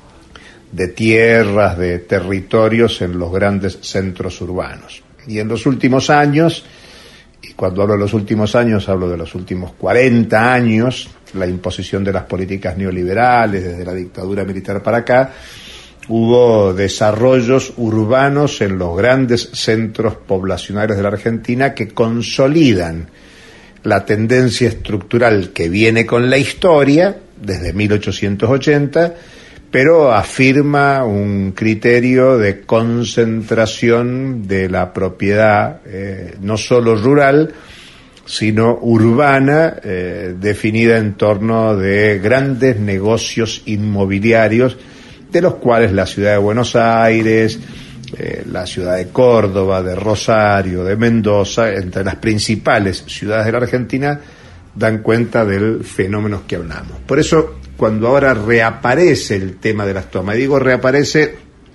Speaker 13: de tierras, de territorios en los grandes centros urbanos. Y en los últimos años, y cuando hablo de los últimos años, hablo de los últimos cuarenta años, la imposición de las políticas neoliberales desde la dictadura militar para acá, hubo desarrollos urbanos en los grandes centros poblacionales de la Argentina que consolidan la tendencia estructural que viene con la historia desde mil ochocientos ochenta, pero afirma un criterio de concentración de la propiedad eh, no solo rural, sino urbana, eh, definida en torno de grandes negocios inmobiliarios, de los cuales la ciudad de Buenos Aires, Eh, la ciudad de Córdoba, de Rosario, de Mendoza, entre las principales ciudades de la Argentina, dan cuenta del fenómeno que hablamos. Por eso, cuando ahora reaparece el tema de las tomas, y digo reaparece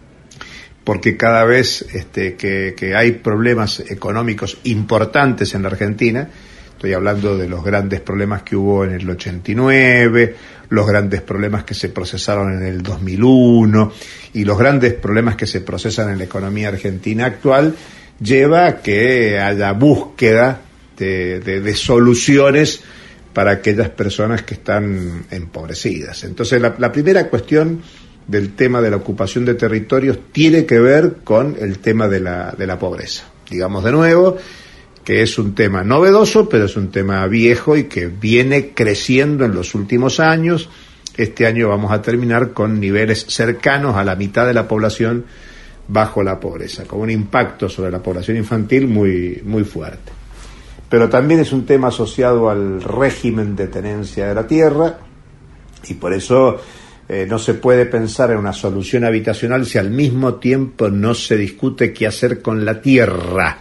Speaker 13: porque cada vez este, que, que hay problemas económicos importantes en la Argentina, estoy hablando de los grandes problemas que hubo en el ochenta y nueve, los grandes problemas que se procesaron en el dos mil uno y los grandes problemas que se procesan en la economía argentina actual, lleva a que haya búsqueda de, de, de soluciones para aquellas personas que están empobrecidas. Entonces, la, la primera cuestión del tema de la ocupación de territorios tiene que ver con el tema de la, de la pobreza. Digamos de nuevo que es un tema novedoso, pero es un tema viejo y que viene creciendo en los últimos años. Este año vamos a terminar con niveles cercanos a la mitad de la población bajo la pobreza, con un impacto sobre la población infantil muy, muy fuerte. Pero también es un tema asociado al régimen de tenencia de la tierra y por eso eh, no se puede pensar en una solución habitacional si al mismo tiempo no se discute qué hacer con la tierra.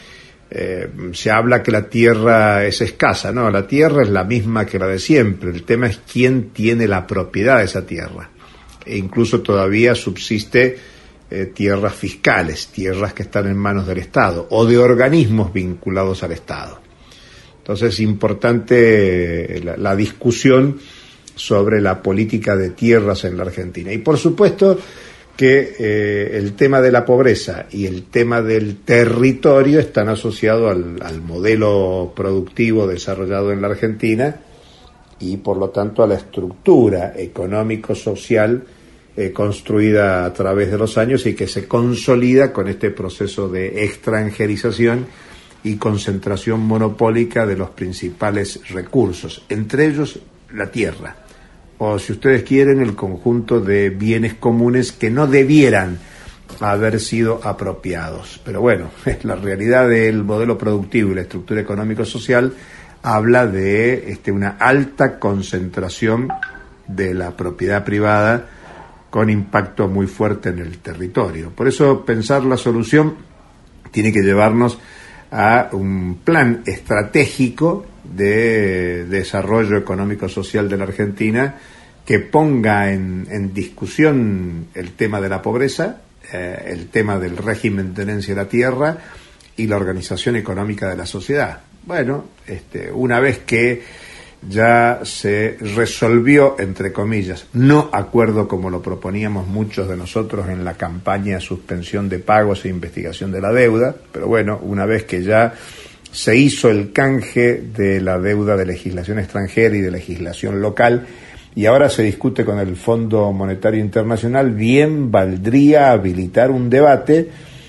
Speaker 13: Eh, se habla que la tierra es escasa, no, la tierra es la misma que la de siempre, el tema es quién tiene la propiedad de esa tierra, e incluso todavía subsiste eh, tierras fiscales, tierras que están en manos del Estado o de organismos vinculados al Estado. Entonces es importante la, la discusión sobre la política de tierras en la Argentina. Y por supuesto que eh, el tema de la pobreza y el tema del territorio están asociados al, al modelo productivo desarrollado en la Argentina y por lo tanto a la estructura económico-social eh, construida a través de los años y que se consolida con este proceso de extranjerización y concentración monopólica de los principales recursos, entre ellos la tierra, o si ustedes quieren, el conjunto de bienes comunes que no debieran haber sido apropiados. Pero bueno, la realidad del modelo productivo y la estructura económico-social habla de este, una alta concentración de la propiedad privada con impacto muy fuerte en el territorio. Por eso pensar la solución tiene que llevarnos a un plan estratégico de desarrollo económico-social de la Argentina que ponga en, en discusión el tema de la pobreza, eh, el tema del régimen de tenencia de la tierra y la organización económica de la sociedad. Bueno, este, una vez que ya se resolvió, entre comillas, no acuerdo como lo proponíamos muchos de nosotros en la campaña de suspensión de pagos e investigación de la deuda, pero bueno, una vez que ya se hizo el canje de la deuda de legislación extranjera y de legislación local, y ahora se discute con el Fondo Monetario Internacional, bien valdría habilitar un debate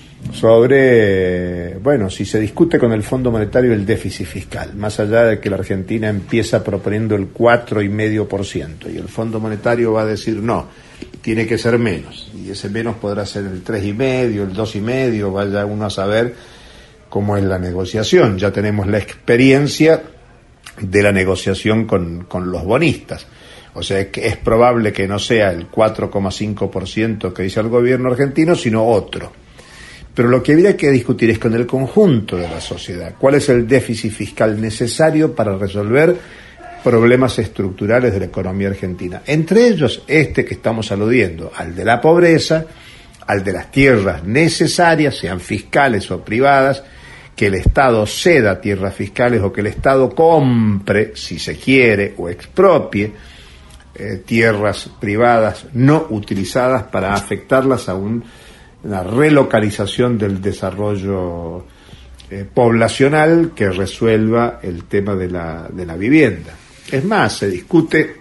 Speaker 13: sobre, bueno, si se discute con el Fondo Monetario el déficit fiscal, más allá de que la Argentina empieza proponiendo el cuatro coma cinco por ciento, y el Fondo Monetario va a decir no, tiene que ser menos, y ese menos podrá ser el tres coma cinco, el dos coma cinco, vaya uno a saber cómo es la negociación. Ya tenemos la experiencia de la negociación con, con los bonistas. O sea, que es probable que no sea el cuatro coma cinco por ciento que dice el gobierno argentino, sino otro. Pero lo que habría que discutir es con el conjunto de la sociedad. ¿Cuál es el déficit fiscal necesario para resolver problemas estructurales de la economía argentina? Entre ellos, este que estamos aludiendo, al de la pobreza, al de las tierras necesarias, sean fiscales o privadas, que el Estado ceda tierras fiscales o que el Estado compre, si se quiere, o expropie eh, tierras privadas no utilizadas para afectarlas a un, una relocalización del desarrollo eh, poblacional que resuelva el tema de la, de la vivienda. Es más, se discute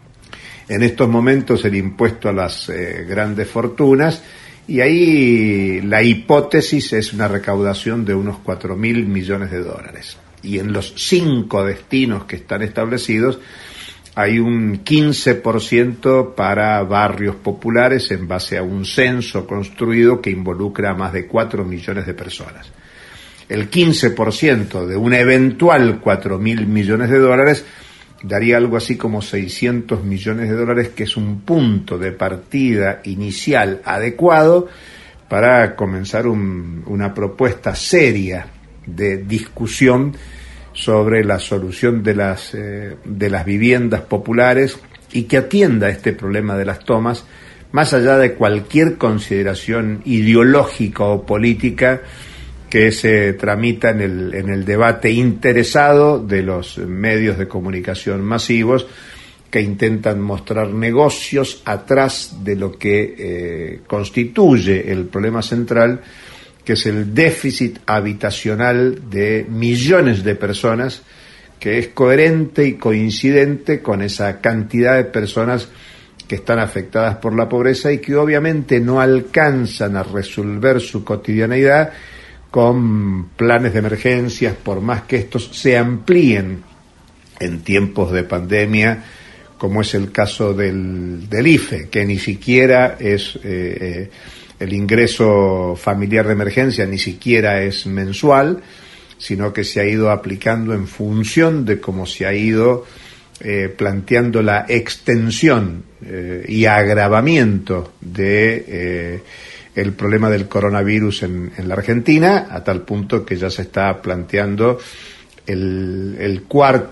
Speaker 13: en estos momentos el impuesto a las eh, grandes fortunas, y ahí la hipótesis es una recaudación de unos cuatro mil millones de dólares. Y en los cinco destinos que están establecidos hay un quince por ciento para barrios populares en base a un censo construido que involucra a más de cuatro millones de personas. El quince por ciento de un eventual cuatro mil millones de dólares daría algo así como seiscientos millones de dólares, que es un punto de partida inicial adecuado para comenzar un, una propuesta seria de discusión sobre la solución de las, eh, de las viviendas populares y que atienda este problema de las tomas, más allá de cualquier consideración ideológica o política que se tramita en el, en el debate interesado de los medios de comunicación masivos que intentan mostrar negocios atrás de lo que eh, constituye el problema central, que es el déficit habitacional de millones de personas, que es coherente y coincidente con esa cantidad de personas que están afectadas por la pobreza y que obviamente no alcanzan a resolver su cotidianeidad con planes de emergencias, por más que estos se amplíen en tiempos de pandemia, como es el caso del, del I F E, que ni siquiera es eh, el ingreso familiar de emergencia, ni siquiera es mensual, sino que se ha ido aplicando en función de cómo se ha ido eh, planteando la extensión eh, y agravamiento de eh, el problema del coronavirus en, en la Argentina, a tal punto que ya se está planteando el, el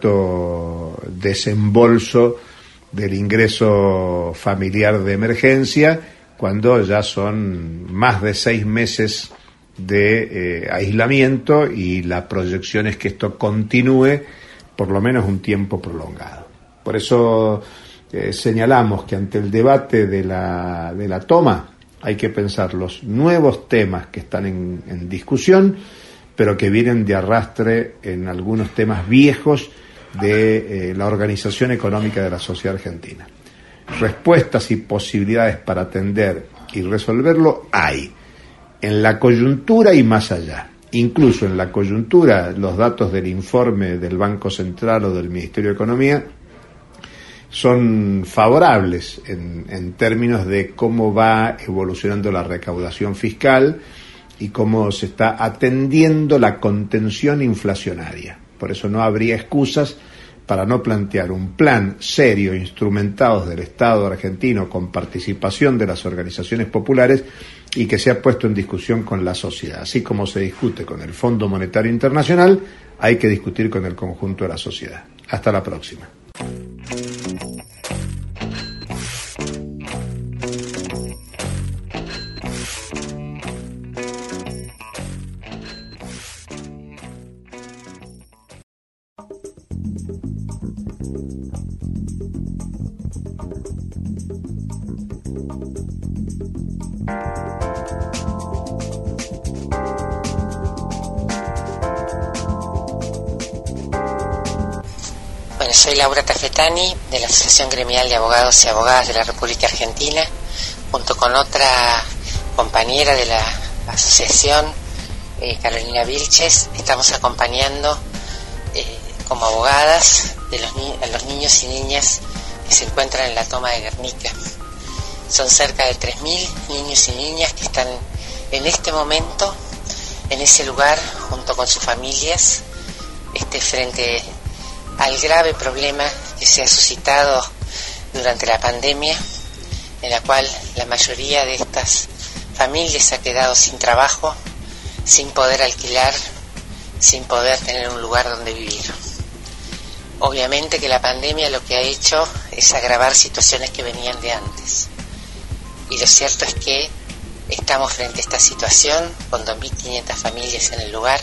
Speaker 13: cuarto desembolso del ingreso familiar de emergencia, cuando ya son más de seis meses de eh, aislamiento y la proyección es que esto continúe por lo menos un tiempo prolongado. Por eso eh, señalamos que ante el debate de la, de la toma hay que pensar los nuevos temas que están en, en discusión, pero que vienen de arrastre en algunos temas viejos de eh, la organización económica de la sociedad argentina. Respuestas y posibilidades para atender y resolverlo hay, en la coyuntura y más allá. Incluso en la coyuntura, los datos del informe del Banco Central o del Ministerio de Economía son favorables en, en términos de cómo va evolucionando la recaudación fiscal y cómo se está atendiendo la contención inflacionaria. Por eso no habría excusas para no plantear un plan serio, instrumentado del Estado argentino con participación de las organizaciones populares y que sea puesto en discusión con la sociedad. Así como se discute con el Fondo Monetario Internacional, hay que discutir con el conjunto de la sociedad. Hasta la próxima.
Speaker 14: Soy Laura Tafetani, de la Asociación Gremial de Abogados y Abogadas de la República Argentina, junto con otra compañera de la asociación, eh, Carolina Vilches. Estamos acompañando eh, como abogadas de los ni- a los niños y niñas que se encuentran en la toma de Guernica. Son cerca de tres mil niños y niñas que están en este momento en ese lugar junto con sus familias, este, frente al grave problema que se ha suscitado durante la pandemia, en la cual la mayoría de estas familias ha quedado sin trabajo, sin poder alquilar, sin poder tener un lugar donde vivir. Obviamente que la pandemia lo que ha hecho es agravar situaciones que venían de antes. Y lo cierto es que estamos frente a esta situación con dos mil quinientas familias en el lugar,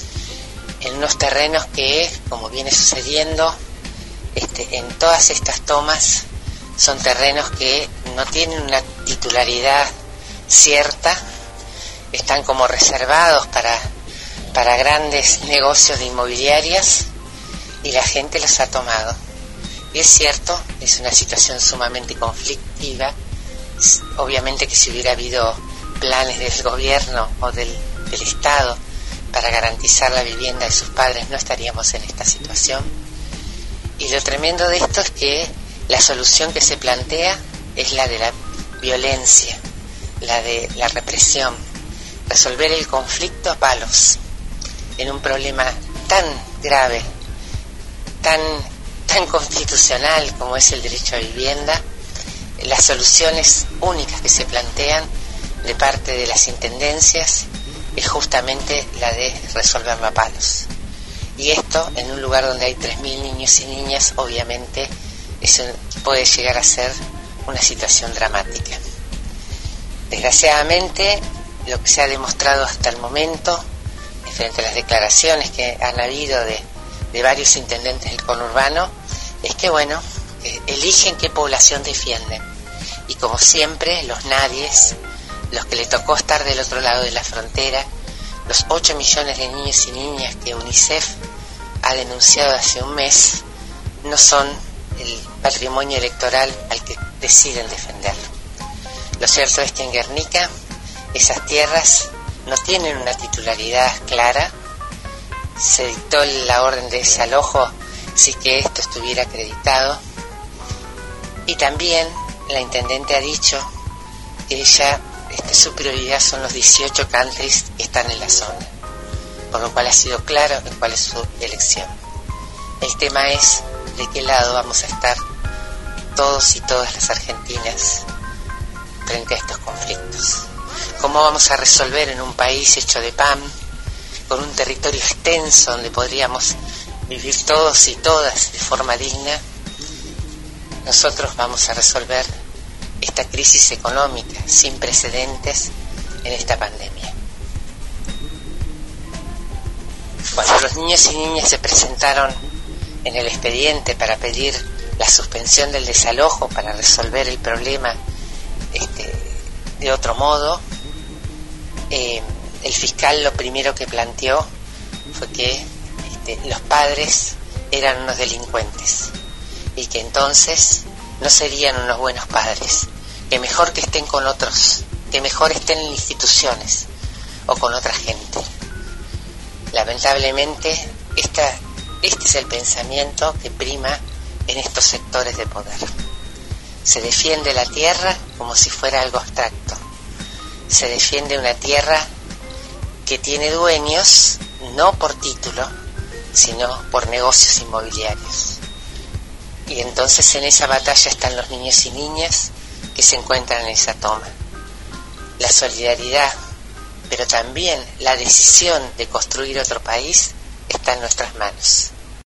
Speaker 14: en unos terrenos que, como viene sucediendo este, en todas estas tomas, son terrenos que no tienen una titularidad cierta, están como reservados para, para grandes negocios de inmobiliarias y la gente los ha tomado. Y es cierto, es una situación sumamente conflictiva. Obviamente que si hubiera habido planes del gobierno o del, del Estado para garantizar la vivienda de sus padres, no estaríamos en esta situación. Y lo tremendo de esto es que la solución que se plantea es la de la violencia, la de la represión, resolver el conflicto a palos en un problema tan grave, tan, tan constitucional como es el derecho a vivienda. Las soluciones únicas que se plantean de parte de las intendencias es justamente la de resolverlo a palos. Y esto, en un lugar donde hay tres mil niños y niñas, obviamente eso puede llegar a ser una situación dramática. Desgraciadamente, lo que se ha demostrado hasta el momento, frente a las declaraciones que han habido de, de varios intendentes del conurbano, es que, bueno, eh, eligen qué población defienden. Y como siempre, los nadies, los que le tocó estar del otro lado de la frontera, los ocho millones de niños y niñas que UNICEF ha denunciado hace un mes, no son el patrimonio electoral al que deciden defender. Lo cierto es que en Guernica esas tierras no tienen una titularidad clara. Se dictó la orden de desalojo sin que esto estuviera acreditado. Y también la intendente ha dicho que ella, este, su prioridad son los dieciocho countries que están en la zona, por lo cual ha sido claro en cuál es su elección. El tema es de qué lado vamos a estar todos y todas las argentinas frente a estos conflictos. ¿Cómo vamos a resolver en un país hecho de pan, con un territorio extenso donde podríamos vivir todos y todas de forma digna? Nosotros vamos a resolver esta crisis económica sin precedentes en esta pandemia. Cuando los niños y niñas se presentaron en el expediente para pedir la suspensión del desalojo para resolver el problema este, de otro modo, eh, el fiscal lo primero que planteó fue que este, los padres eran unos delincuentes y que entonces no serían unos buenos padres, que mejor que estén con otros, que mejor estén en instituciones o con otra gente. Lamentablemente, esta, este es el pensamiento que prima en estos sectores de poder. Se defiende la tierra como si fuera algo abstracto. Se defiende una tierra que tiene dueños no por título, sino por negocios inmobiliarios. Y entonces en esa batalla están los niños y niñas que se encuentran en esa toma. La solidaridad, pero también la decisión de construir otro país está en nuestras manos.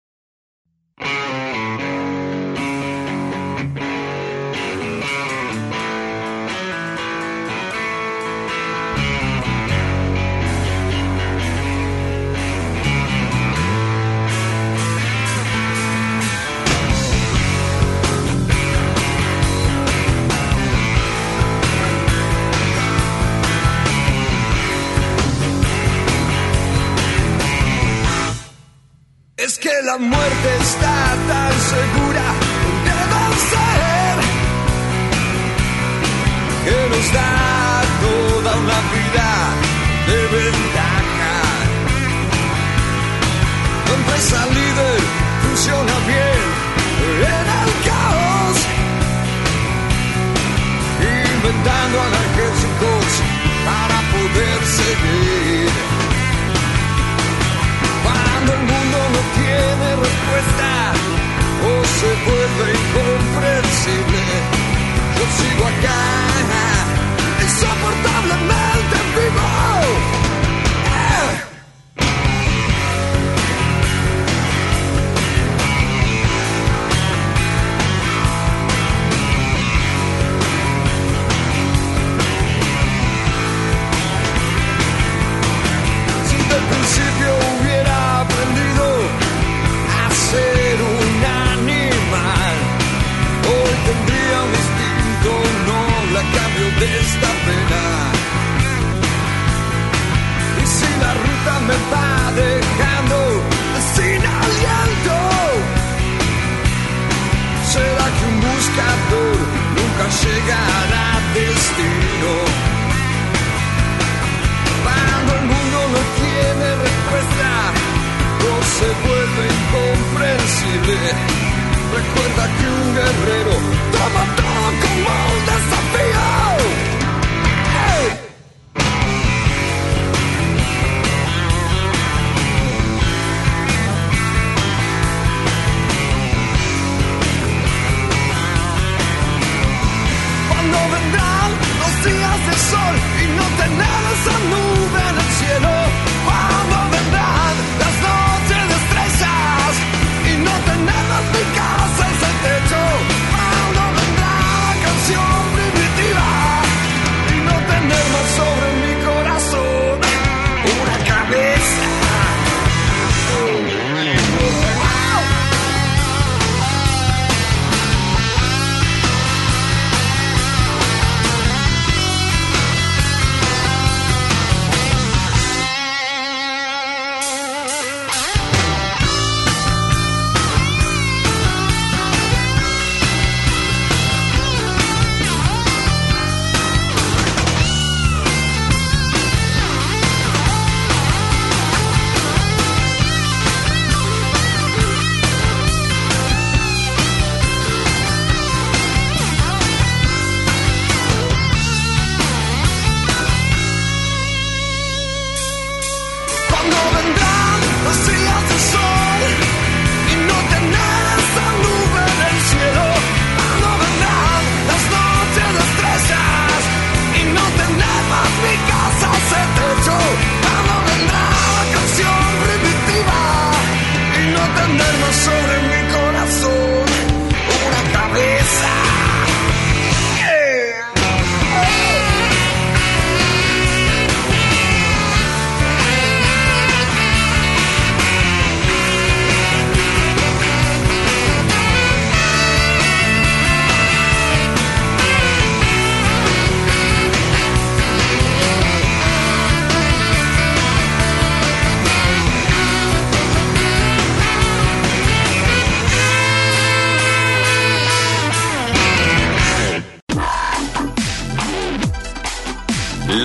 Speaker 15: Es que la muerte está tan segura de vencer, que nos da toda una vida de ventaja. La empresa líder funciona bien en el caos, inventando analgésicos para poder seguir. Cuando el mundo no tiene respuesta o se vuelve incomprensible, yo sigo acá, insoportablemente vivo. ¡Eh!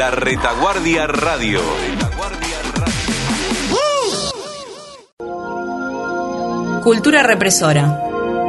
Speaker 8: La Retaguardia Radio.
Speaker 2: Cultura represora.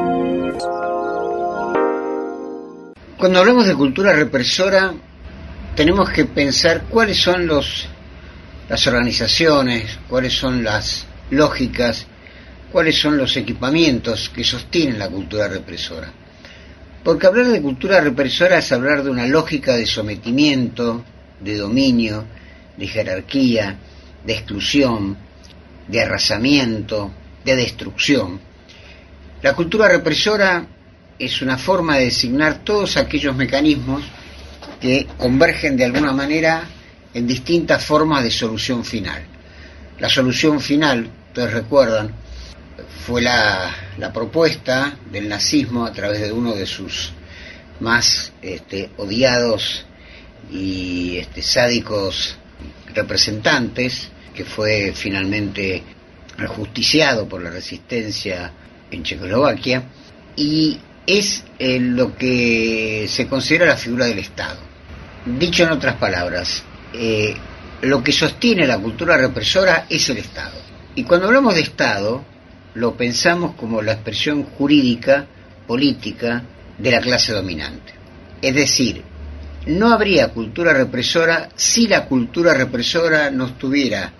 Speaker 16: Cuando hablamos de cultura represora, tenemos que pensar cuáles son los, las organizaciones, cuáles son las lógicas, cuáles son los equipamientos que sostienen la cultura represora. Porque hablar de cultura represora es hablar de una lógica de sometimiento, de dominio, de jerarquía, de exclusión, de arrasamiento, de destrucción. La cultura represora es una forma de designar todos aquellos mecanismos que convergen de alguna manera en distintas formas de solución final. La solución final, ustedes recuerdan, fue la, la propuesta del nazismo a través de uno de sus más este, odiados y este, sádicos representantes, que fue finalmente ajusticiado por la resistencia en Checoslovaquia, y es eh, lo que se considera la figura del Estado. Dicho en otras palabras, eh, lo que sostiene la cultura represora es el Estado. Y cuando hablamos de Estado, lo pensamos como la expresión jurídica, política, de la clase dominante. Es decir, no habría cultura represora si la cultura represora no estuviera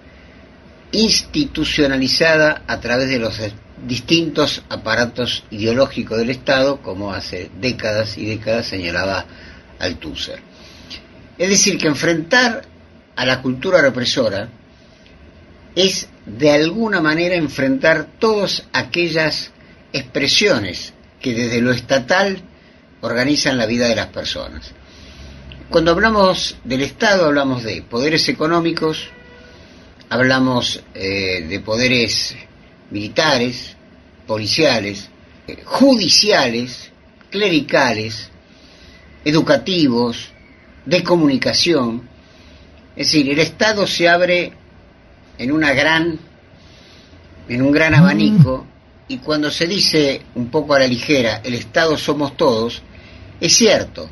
Speaker 16: institucionalizada a través de los distintos aparatos ideológicos del Estado, como hace décadas y décadas señalaba Althusser. Es decir, que enfrentar a la cultura represora es de alguna manera enfrentar todas aquellas expresiones que desde lo estatal organizan la vida de las personas. Cuando hablamos del Estado hablamos de poderes económicos, hablamos eh, de poderes militares, policiales, eh, judiciales, clericales, educativos, de comunicación. Es decir, el Estado se abre en una gran, en un gran abanico, y cuando se dice un poco a la ligera, el Estado somos todos, es cierto.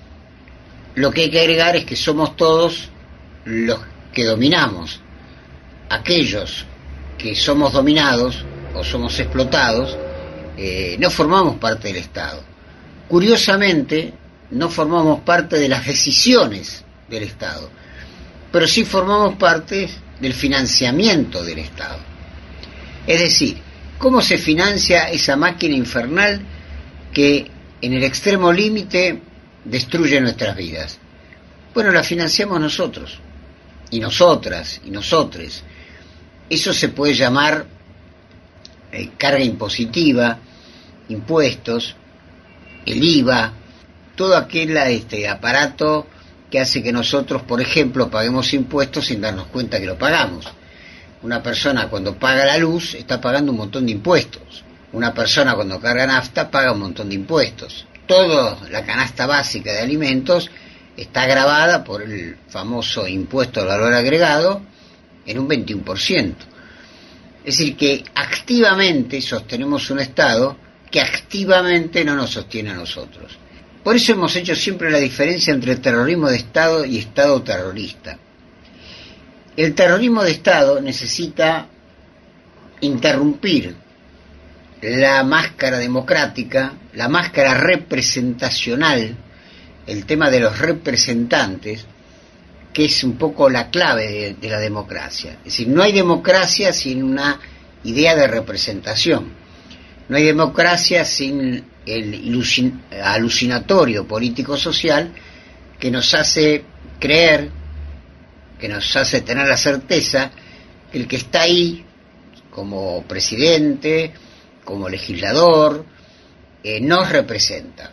Speaker 16: Lo que hay que agregar es que somos todos los que dominamos. Aquellos que somos dominados o somos explotados, eh, no formamos parte del Estado. Curiosamente, no formamos parte de las decisiones del Estado, pero sí formamos parte del financiamiento del Estado. Es decir, ¿cómo se financia esa máquina infernal que en el extremo límite destruye nuestras vidas? Bueno, la financiamos nosotros, y nosotras, y nosotres. Eso se puede llamar eh, carga impositiva, impuestos, el I V A, todo aquel este, aparato que hace que nosotros, por ejemplo, paguemos impuestos sin darnos cuenta que lo pagamos. Una persona cuando paga la luz está pagando un montón de impuestos. Una persona cuando carga nafta paga un montón de impuestos. Toda la canasta básica de alimentos está gravada por el famoso impuesto al valor agregado en un veintiuno por ciento. Es decir, que activamente sostenemos un Estado que activamente no nos sostiene a nosotros. Por eso hemos hecho siempre la diferencia entre terrorismo de Estado y Estado terrorista. El terrorismo de Estado necesita interrumpir la máscara democrática, la máscara representacional, el tema de los representantes, que es un poco la clave de, de la democracia. Es decir, no hay democracia sin una idea de representación. No hay democracia sin el ilusin- alucinatorio político-social que nos hace creer, que nos hace tener la certeza que el que está ahí como presidente, como legislador, eh, nos representa.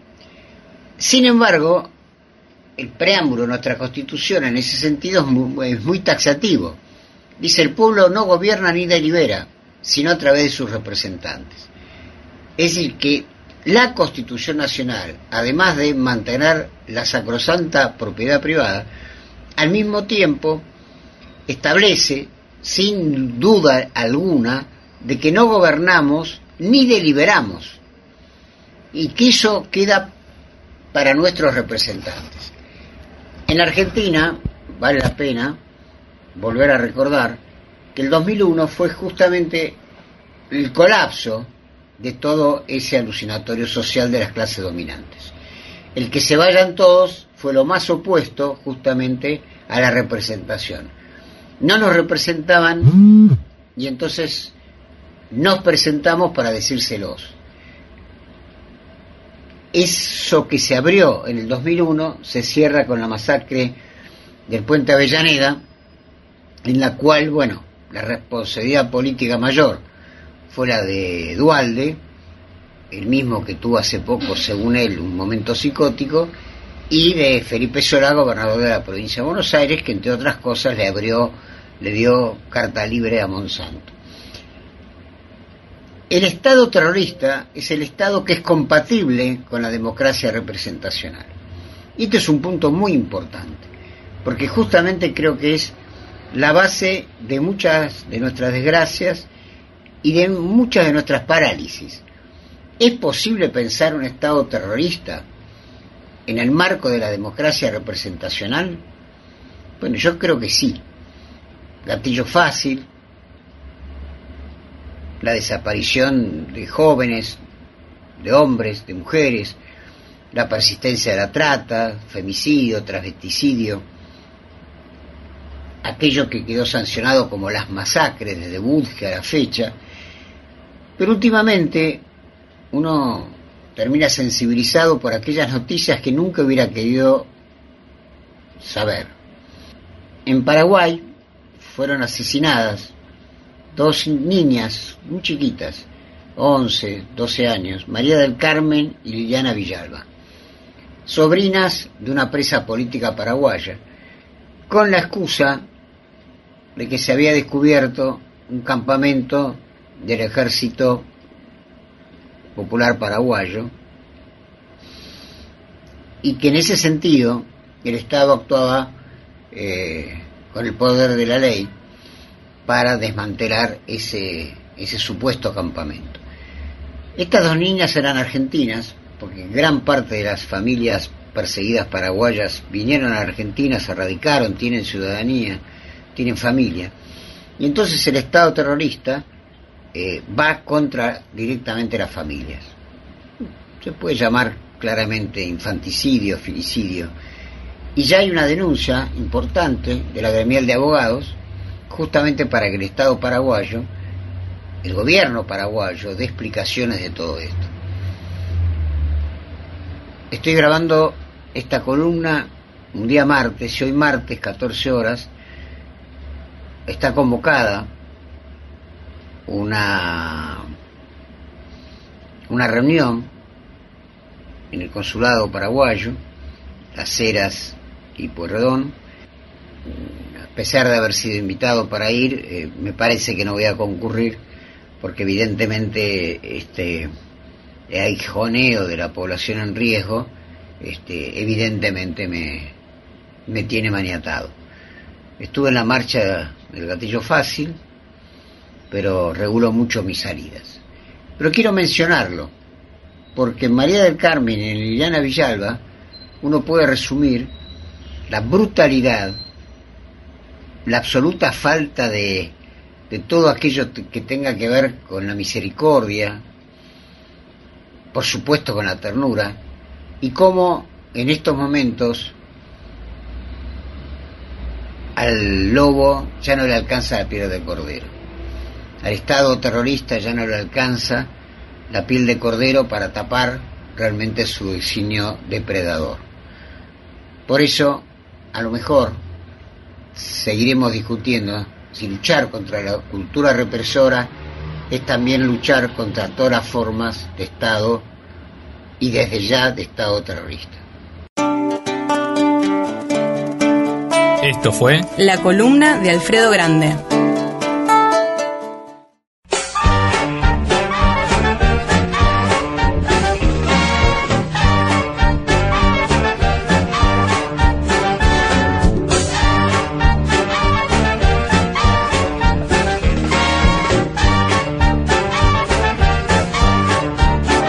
Speaker 16: Sin embargo, el preámbulo de nuestra Constitución en ese sentido es muy, es muy taxativo. Dice: el pueblo no gobierna ni delibera, sino a través de sus representantes. Es decir, que la Constitución Nacional, además de mantener la sacrosanta propiedad privada, al mismo tiempo establece, sin duda alguna, de que no gobernamos ni deliberamos, y que eso queda para nuestros representantes. En Argentina, vale la pena volver a recordar que el dos mil uno fue justamente el colapso de todo ese alucinatorio social de las clases dominantes. El que se vayan todos fue lo más opuesto justamente a la representación. No nos representaban y entonces nos presentamos para decírselos. Eso que se abrió en el dos mil uno se cierra con la masacre del Puente Avellaneda, en la cual, bueno, la responsabilidad política mayor fue la de Duhalde, el mismo que tuvo hace poco, según él, un momento psicótico, y de Felipe Solá, gobernador de la provincia de Buenos Aires, que entre otras cosas le abrió, le dio carta libre a Monsanto. El Estado terrorista es el Estado que es compatible con la democracia representacional. Y este es un punto muy importante, porque justamente creo que es la base de muchas de nuestras desgracias y de muchas de nuestras parálisis. ¿Es posible pensar un Estado terrorista en el marco de la democracia representacional? Bueno, yo creo que sí. Gatillo fácil, la desaparición de jóvenes, de hombres, de mujeres, la persistencia de la trata, femicidio, transvesticidio, aquello que quedó sancionado como las masacres desde Budge a la fecha. Pero últimamente uno termina sensibilizado por aquellas noticias que nunca hubiera querido saber. En Paraguay fueron asesinadas dos niñas muy chiquitas, once, doce años, María del Carmen y Liliana Villalba, sobrinas de una presa política paraguaya, con la excusa de que se había descubierto un campamento del Ejército Popular Paraguayo y que en ese sentido el Estado actuaba eh, con el poder de la ley para desmantelar ese, ese supuesto campamento. Estas dos niñas eran argentinas, porque gran parte de las familias perseguidas paraguayas vinieron a Argentina, se radicaron, tienen ciudadanía, tienen familia, y entonces el Estado terrorista eh, va contra directamente las familias. Se puede llamar claramente infanticidio, filicidio, y ya hay una denuncia importante de la gremial de abogados justamente para que el Estado paraguayo, el gobierno paraguayo, dé explicaciones de todo esto. Estoy grabando esta columna un día martes, y hoy martes, catorce horas, está convocada una, una reunión en el consulado paraguayo, Las Heras y Pueyrredón. A pesar de haber sido invitado para ir, eh, me parece que no voy a concurrir, porque evidentemente este hay joneo de la población en riesgo, este, evidentemente me, me tiene maniatado. Estuve en la marcha del Gatillo Fácil, pero regulo mucho mis salidas. Pero quiero mencionarlo, porque en María del Carmen y en Liliana Villalba uno puede resumir la brutalidad, la absoluta falta de, de todo aquello que tenga que ver con la misericordia, por supuesto con la ternura, y cómo en estos momentos al lobo ya no le alcanza la piel de cordero, al Estado terrorista ya no le alcanza la piel de cordero para tapar realmente su designio depredador. Por eso, a lo mejor, seguiremos discutiendo si luchar contra la cultura represora es también luchar contra todas las formas de Estado y desde ya de Estado terrorista.
Speaker 12: Esto fue
Speaker 2: La columna de Alfredo Grande.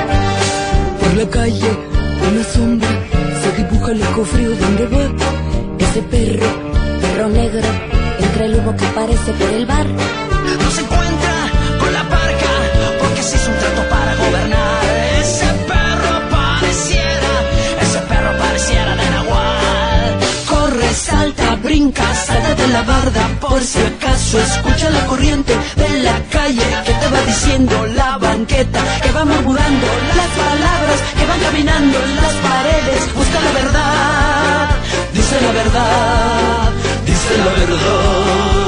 Speaker 11: Por la calle, una sombra se dibuja el escofrío donde va.
Speaker 17: ese perro, perro negro, entre el humo que aparece por el bar.
Speaker 15: No se encuentra con la parca, porque se hizo un trato para gobernar. Ese perro pareciera, ese perro pareciera de Nahual.
Speaker 17: Corre, salta, brinca, salta de la barda, por si acaso escucha la corriente de la calle que te va diciendo la banqueta, que va murmurando las palabras que van caminando en las paredes. Busca la verdad, dice la verdad, dice la verdad.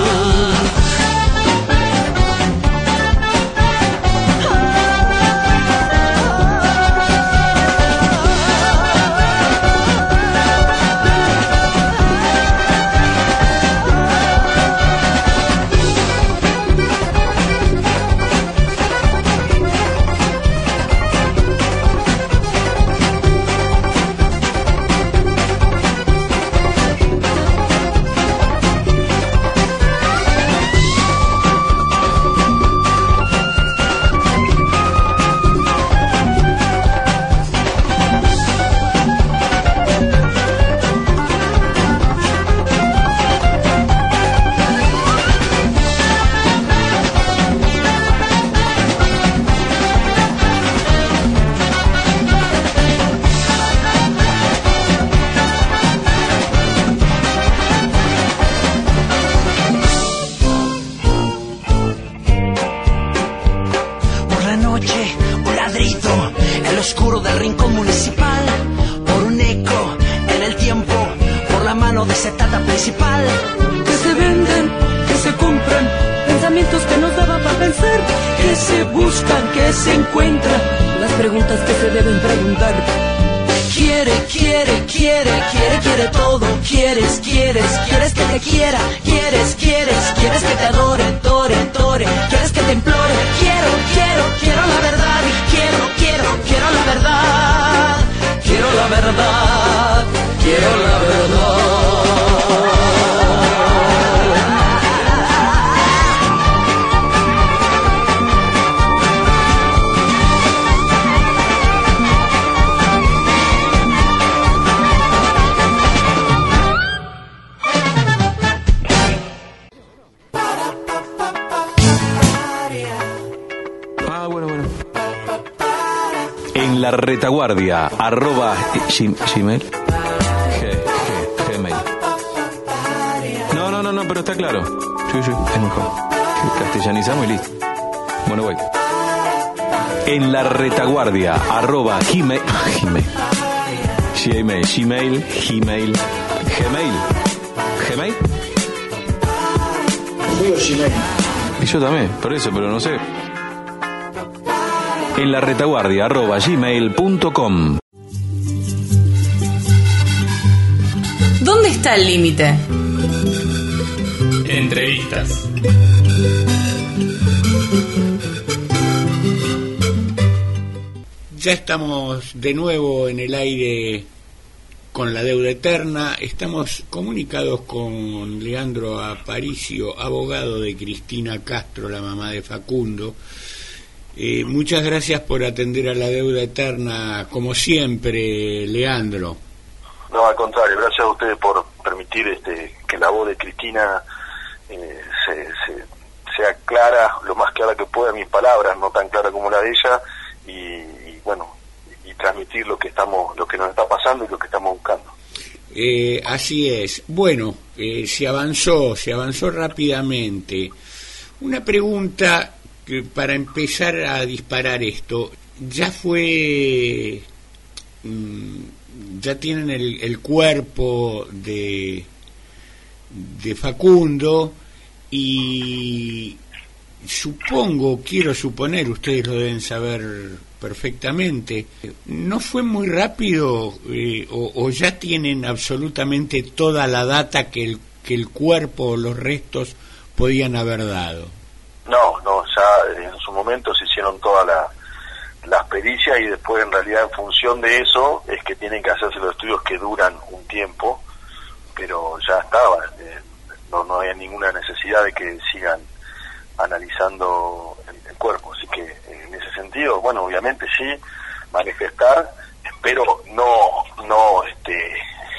Speaker 8: Retaguardia, arroba Gmail. Gmail. No, no, no, no, pero está claro. Sí, sí, es mejor. Castellanizamos y listo. Bueno, voy. En la retaguardia, arroba Gmail. Gmail. Gmail, Gmail, Gmail. Gmail. Gmail.
Speaker 7: Digo Gmail.
Speaker 8: Y yo también, por eso, pero no sé. En la retaguardia arroba gmail punto com.
Speaker 2: ¿Dónde está el límite?
Speaker 12: Entrevistas.
Speaker 7: Ya estamos de nuevo en el aire con La Deuda Eterna. Estamos comunicados con Leandro Aparicio, abogado de Cristina Castro, la mamá de Facundo. Eh, muchas gracias por atender a La Deuda Eterna, como siempre, Leandro.
Speaker 10: No, al contrario, gracias a ustedes por permitir este que la voz de Cristina eh, se, se, sea clara, lo más clara que pueda, mis palabras, no tan clara como la de ella, y, y bueno, y transmitir lo que estamos, lo que nos está pasando y lo que estamos buscando.
Speaker 7: Eh, así es. Bueno, eh, se avanzó, se avanzó rápidamente. Una pregunta que para empezar a disparar esto, ya fue, mmm, ya tienen el, el cuerpo de, de Facundo y supongo, quiero suponer, ustedes lo deben saber perfectamente, ¿no fue muy rápido eh, o, o ya tienen absolutamente toda la data que el, que el cuerpo o los restos podían haber dado?
Speaker 10: No, no, ya en su momento se hicieron todas la, las pericias y después en realidad en función de eso es que tienen que hacerse los estudios que duran un tiempo, pero ya estaba, eh, no, no había ninguna necesidad de que sigan analizando el, el cuerpo, así que en ese sentido, bueno, obviamente sí, manifestar, espero no, no este, ir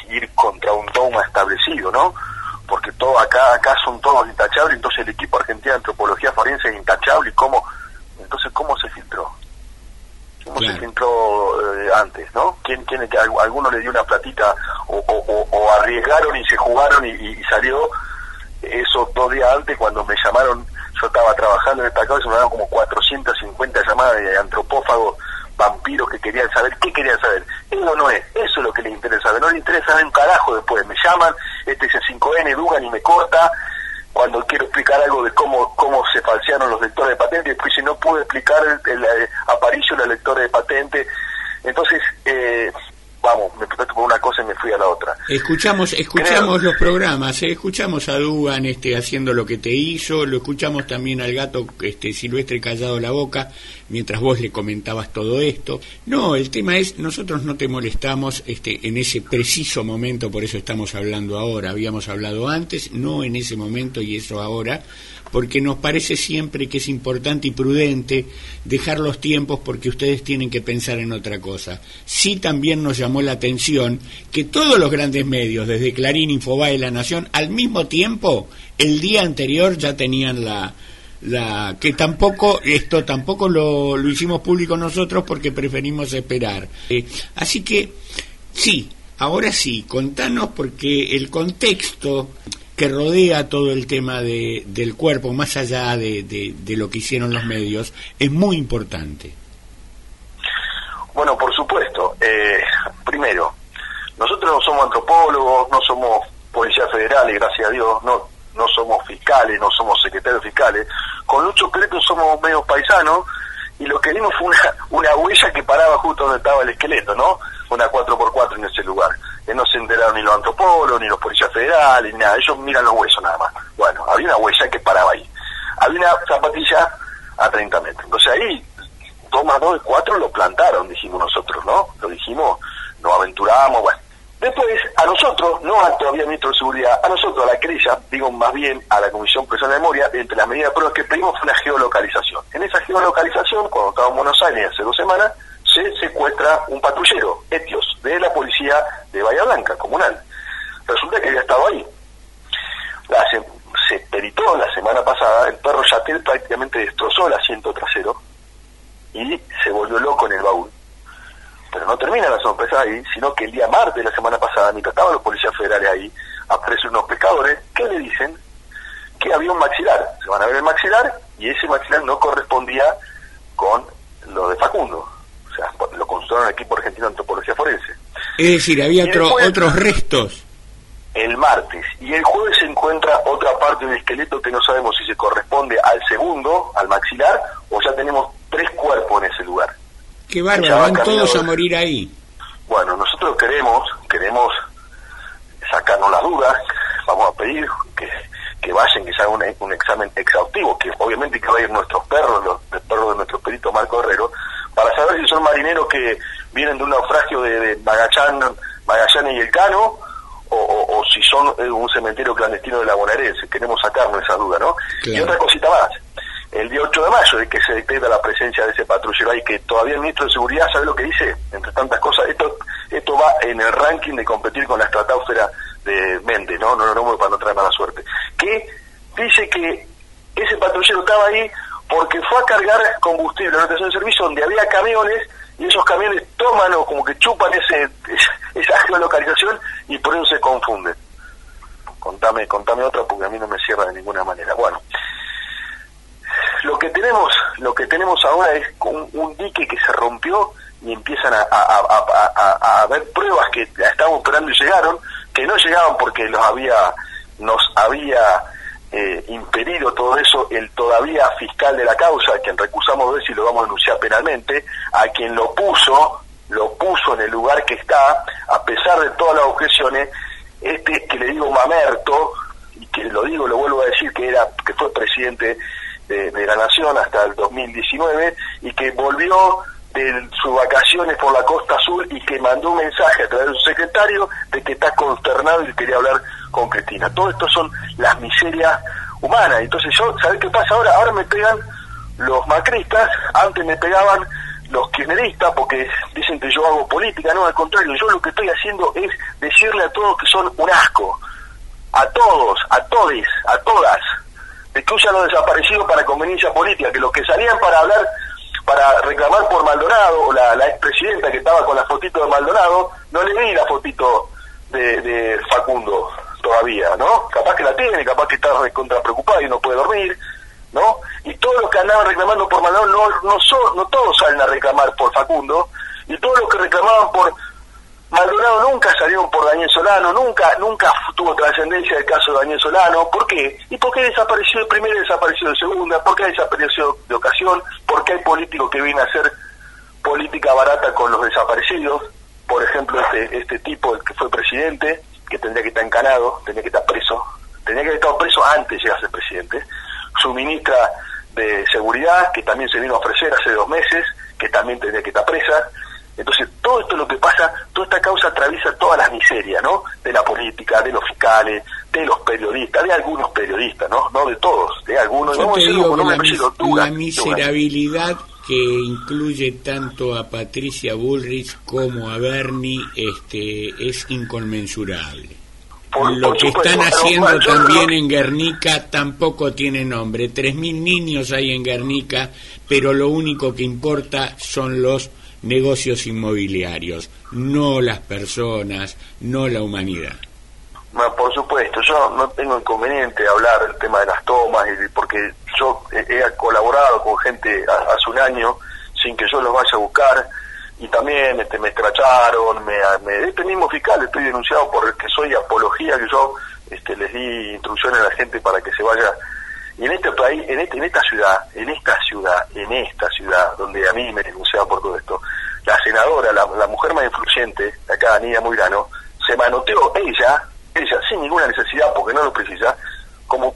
Speaker 10: contra un dogma establecido, ¿no? Porque todo acá acá son todos intachables, entonces el equipo argentino de antropología forense es intachable, y cómo, entonces cómo se filtró, cómo claro. se filtró eh, antes, ¿no? ¿Quién, quién, que alguno le dio una platita o, o, o arriesgaron y se jugaron y, y salió eso dos días antes cuando me llamaron? Yo estaba trabajando en esta causa y me daban como cuatrocientas cincuenta llamadas de antropófagos, vampiros que querían saber. ¿Qué querían saber? Eso no es, eso es lo que les interesa saber. No les interesa saber un carajo después. Me llaman, este es el cinco ene, Dugan, y me corta cuando quiero explicar algo de cómo cómo se falsearon los lectores de patente. Después, si no pude explicar el, el, el Aparicio, los lectores de patente. Entonces, eh, vamos, me pregunto por una cosa y me fui a la otra.
Speaker 7: Escuchamos escuchamos Creo... los programas, ¿eh? Escuchamos a Dugan este, haciendo lo que te hizo, lo escuchamos también al gato este, Silvestre callado la boca, mientras vos le comentabas todo esto. No, el tema es, nosotros no te molestamos este, en ese preciso momento, por eso estamos hablando ahora. Habíamos hablado antes, no en ese momento y eso ahora, porque nos parece siempre que es importante y prudente dejar los tiempos porque ustedes tienen que pensar en otra cosa. Sí, también nos llamó la atención que todos los grandes medios, desde Clarín, Infobae, La Nación, al mismo tiempo, el día anterior ya tenían la... la que tampoco, esto tampoco lo, lo hicimos público nosotros porque preferimos esperar. Eh, así que, sí, ahora sí, contanos porque el contexto que rodea todo el tema de, del cuerpo, más allá de, de, de lo que hicieron los medios, es muy importante.
Speaker 10: Bueno, por supuesto. Eh, primero, nosotros no somos antropólogos, no somos policías federales, gracias a Dios, no no somos fiscales, no somos secretarios fiscales. Con Lucho Cleto somos medio paisanos, y lo que vimos fue una, una huella que paraba justo donde estaba el esqueleto, ¿no? Una cuatro por cuatro en ese lugar. Que no se enteraron ni los antropólogos, ni los policías federales, ni nada. Ellos miran los huesos nada más. Bueno, había una huella que paraba ahí. Había una zapatilla a treinta metros. Entonces ahí, dos más dos de cuatro lo plantaron, dijimos nosotros, ¿no? Lo dijimos, nos aventuramos, bueno. Después, a nosotros, no al todavía ministro de Seguridad, a nosotros, a la querella, digo más bien a la Comisión Personal de Memoria, entre las medidas de pruebas que pedimos fue una geolocalización. En esa geolocalización, cuando estaba en Buenos Aires hace dos semanas, se secuestra un patrullero, Etios, de la policía de Bahía Blanca, comunal. Resulta que había estado ahí. La, se, se peritó la semana pasada, el perro Yatel prácticamente destrozó el asiento trasero y se volvió loco en el baúl. Pero no termina la sorpresa ahí, sino que el día martes de la semana pasada, mientras estaban los policías federales ahí, aparecen unos pescadores que le dicen que había un maxilar. Se van a ver el maxilar y ese maxilar no correspondía con lo de Facundo. O sea, lo consultaron al equipo argentino de antropología forense.
Speaker 7: Es decir, había otro, después, otros restos.
Speaker 10: El martes. Y el jueves se encuentra otra parte del esqueleto que no sabemos si se corresponde al segundo, al maxilar, o ya tenemos tres cuerpos en ese lugar.
Speaker 7: Qué bárbaro, van todos a morir ahí.
Speaker 10: Bueno, nosotros queremos, queremos sacarnos las dudas, vamos a pedir que, que vayan, que se haga un, un examen exhaustivo, que obviamente que vayan nuestros perros, los, los perros de nuestro perito Marco Herrero, para saber si son marineros que vienen de un naufragio de, de Magallanes, Magallanes y el Cano, o, o, o si son eh, un cementerio clandestino de la bonaerense. Queremos sacarnos esa duda, ¿no? Claro. Y otra cosita más. El día ocho de mayo es que se detecta la presencia de ese patrullero ahí, que todavía el ministro de Seguridad, ¿sabe lo que dice? Entre tantas cosas, esto esto va en el ranking de competir con la estratosfera de Méndez, ¿no? No, no, no, para no traer mala suerte. Que dice que ese patrullero estaba ahí porque fue a cargar combustible en una estación de servicio donde había camiones, y esos camiones toman o como que chupan ese esa geolocalización y por eso se confunden. Contame, contame otra porque a mí no me cierra de ninguna manera. Bueno, lo que tenemos lo que tenemos ahora es un, un dique que se rompió y empiezan a, a, a, a, a haber pruebas que estaban esperando y llegaron, que no llegaban porque los había nos había eh, impedido todo eso el todavía fiscal de la causa, a quien recusamos ver si lo vamos a denunciar penalmente, a quien lo puso lo puso en el lugar que está, a pesar de todas las objeciones, este que le digo Mamerto, y que lo digo, lo vuelvo a decir, que era que fue presidente de, de la Nación hasta el dos mil diecinueve y que volvió de sus vacaciones por la costa sur y que mandó un mensaje a través de su secretario de que está consternado y quería hablar con Cristina. Todo esto son las miserias humanas. Entonces yo, ¿sabés qué pasa ahora? Ahora me pegan los macristas, antes me pegaban
Speaker 18: los kirchneristas, porque dicen que yo hago política. No, al contrario, yo lo que estoy haciendo es decirle a todos que son un asco, a todos, a todes, a todas, de que usan los desaparecidos para conveniencia política, que los que salían para hablar, para reclamar por Maldonado, o la, la expresidenta que estaba con la fotito de Maldonado, no le vi la fotito de, de Facundo todavía, ¿no? Capaz que la tiene, capaz que está recontra preocupado y no puede dormir, ¿no? Y todos los que andaban reclamando por Maldonado, no, no, son, no todos salen a reclamar por Facundo, y todos los que reclamaban por Maldonado nunca salieron por Daniel Solano, nunca nunca tuvo trascendencia el caso de Daniel Solano. ¿Por qué? ¿Y por qué desapareció de primera y desapareció de segunda? ¿Por qué desapareció de ocasión? ¿Por qué hay políticos que vienen a hacer política barata con los desaparecidos? Por ejemplo, este este tipo, el que fue presidente, que tendría que estar encanado, tendría que estar preso, tendría que haber estado preso antes de llegar a ser presidente. Su ministra de Seguridad, que también se vino a ofrecer hace dos meses, que también tendría que estar presa. Entonces, todo esto es lo que pasa, toda esta causa atraviesa todas las miserias, ¿no? De la política, de los fiscales, de los periodistas, de algunos periodistas, ¿no? No de todos, de algunos.
Speaker 7: Yo
Speaker 18: no
Speaker 7: te
Speaker 18: decirlo
Speaker 7: digo
Speaker 18: con
Speaker 7: que
Speaker 18: nombre
Speaker 7: la,
Speaker 18: y apellido,
Speaker 7: mis-
Speaker 18: Dugan,
Speaker 7: la miserabilidad que incluye tanto a Patricia Bullrich como a Bernie este, es inconmensurable.
Speaker 18: Por-
Speaker 7: Lo
Speaker 18: por
Speaker 7: que
Speaker 18: supuesto,
Speaker 7: están
Speaker 18: pero,
Speaker 7: haciendo
Speaker 18: bueno, yo
Speaker 7: también
Speaker 18: no-
Speaker 7: en Guernica tampoco tiene nombre. Tres mil niños hay en Guernica, pero lo único que importa son los negocios inmobiliarios, no las personas, no la humanidad.
Speaker 18: Bueno, por supuesto, yo no tengo inconveniente hablar del tema de las tomas, y porque yo he, he colaborado con gente a- hace un año sin que yo los vaya a buscar, y también este, me escracharon, me, me, este mismo fiscal estoy denunciado por el que soy apología, que yo este, les di instrucciones a la gente para que se vaya. Y en este país, en, este, en esta ciudad, en esta ciudad, en esta ciudad, donde a mí me denunciaban por todo esto, la senadora, la, la mujer más influyente, acá, Nidia Moirano, se manoteó ella, ella, sin ninguna necesidad, porque no lo precisa, como,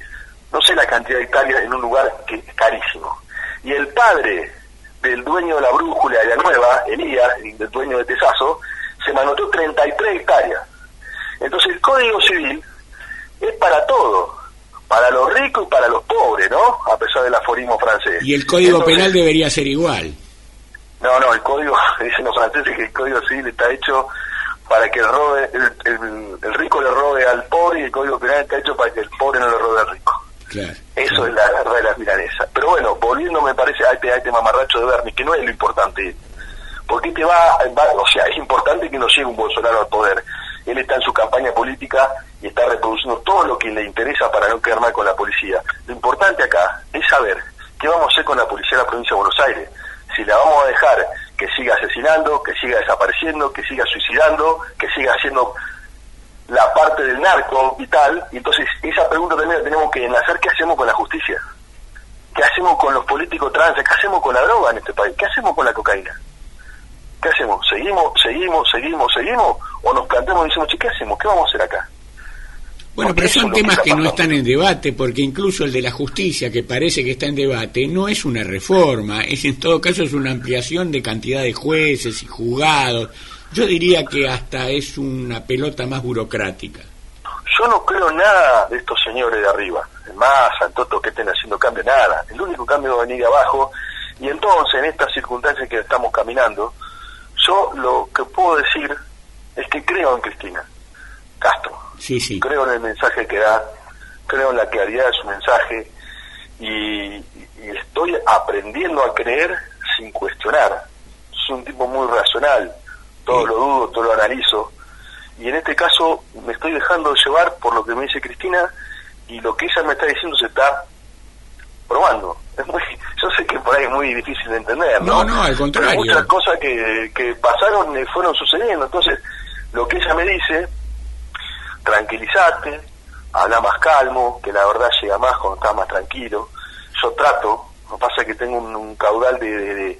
Speaker 18: no sé la cantidad de hectáreas en un lugar que es carísimo. Y el padre del dueño de la Brújula de la Nueva, Elías, del dueño de Tesazo, se manoteó treinta y tres hectáreas. Entonces el Código Civil es para todo, para los ricos y para los pobres, ¿no? A pesar del aforismo francés.
Speaker 7: Y el Código
Speaker 18: Entonces,
Speaker 7: Penal debería ser igual.
Speaker 18: No, no, el código, dicen los franceses que el Código Civil está hecho para que el, robe, el, el, el rico le robe al pobre, y el Código Penal está hecho para que el pobre no le robe al rico.
Speaker 7: Claro.
Speaker 18: Eso claro. Es la verdad de las milanesas. Pero bueno, volviendo me parece a este, a este mamarracho de Bernie, que no es lo importante. Porque te va, va, o sea, es importante que no llegue un Bolsonaro al poder. Él está en su campaña política y está reproduciendo todo lo que le interesa para no quedar mal con la policía. Lo importante acá es saber qué vamos a hacer con la policía de la provincia de Buenos Aires. Si la vamos a dejar que siga asesinando, que siga desapareciendo, que siga suicidando, que siga haciendo la parte del narco y tal. Y entonces esa pregunta también la tenemos que enlazar: ¿qué hacemos con la justicia? ¿Qué hacemos con los políticos trans? ¿Qué hacemos con la droga en este país? ¿Qué hacemos con la cocaína? ¿Qué hacemos? ¿Seguimos, seguimos, seguimos, seguimos? ¿O nos planteamos y decimos, che, ¿qué hacemos? ¿Qué vamos a hacer acá?
Speaker 7: Bueno, pero son temas que no están en debate, porque incluso el de la justicia, que parece que está en debate, no es una reforma, es en todo caso es una ampliación de cantidad de jueces y juzgados. Yo diría que hasta es una pelota más burocrática.
Speaker 18: Yo no creo nada de estos señores de arriba, más al toto que estén haciendo cambio, nada. El único cambio va a venir de abajo, y entonces en estas circunstancias que estamos caminando, yo lo que puedo decir es que creo en Cristina Castro.
Speaker 7: Sí, sí.
Speaker 18: Creo en el mensaje que da, creo en la claridad de su mensaje, y, y estoy aprendiendo a creer sin cuestionar. Soy un tipo muy racional, todo sí. Lo dudo, todo lo analizo, y en este caso me estoy dejando llevar por lo que me dice Cristina, y lo que ella me está diciendo se está probando. Es muy, yo sé que por ahí es muy difícil de entender, ¿no?
Speaker 7: No, no, al contrario.
Speaker 18: Pero muchas cosas que, que pasaron y fueron sucediendo. Entonces, lo que ella me dice: tranquilízate, habla más calmo, que la verdad llega más cuando estás más tranquilo. Yo trato, lo que pasa es que tengo un, un caudal de, de, de,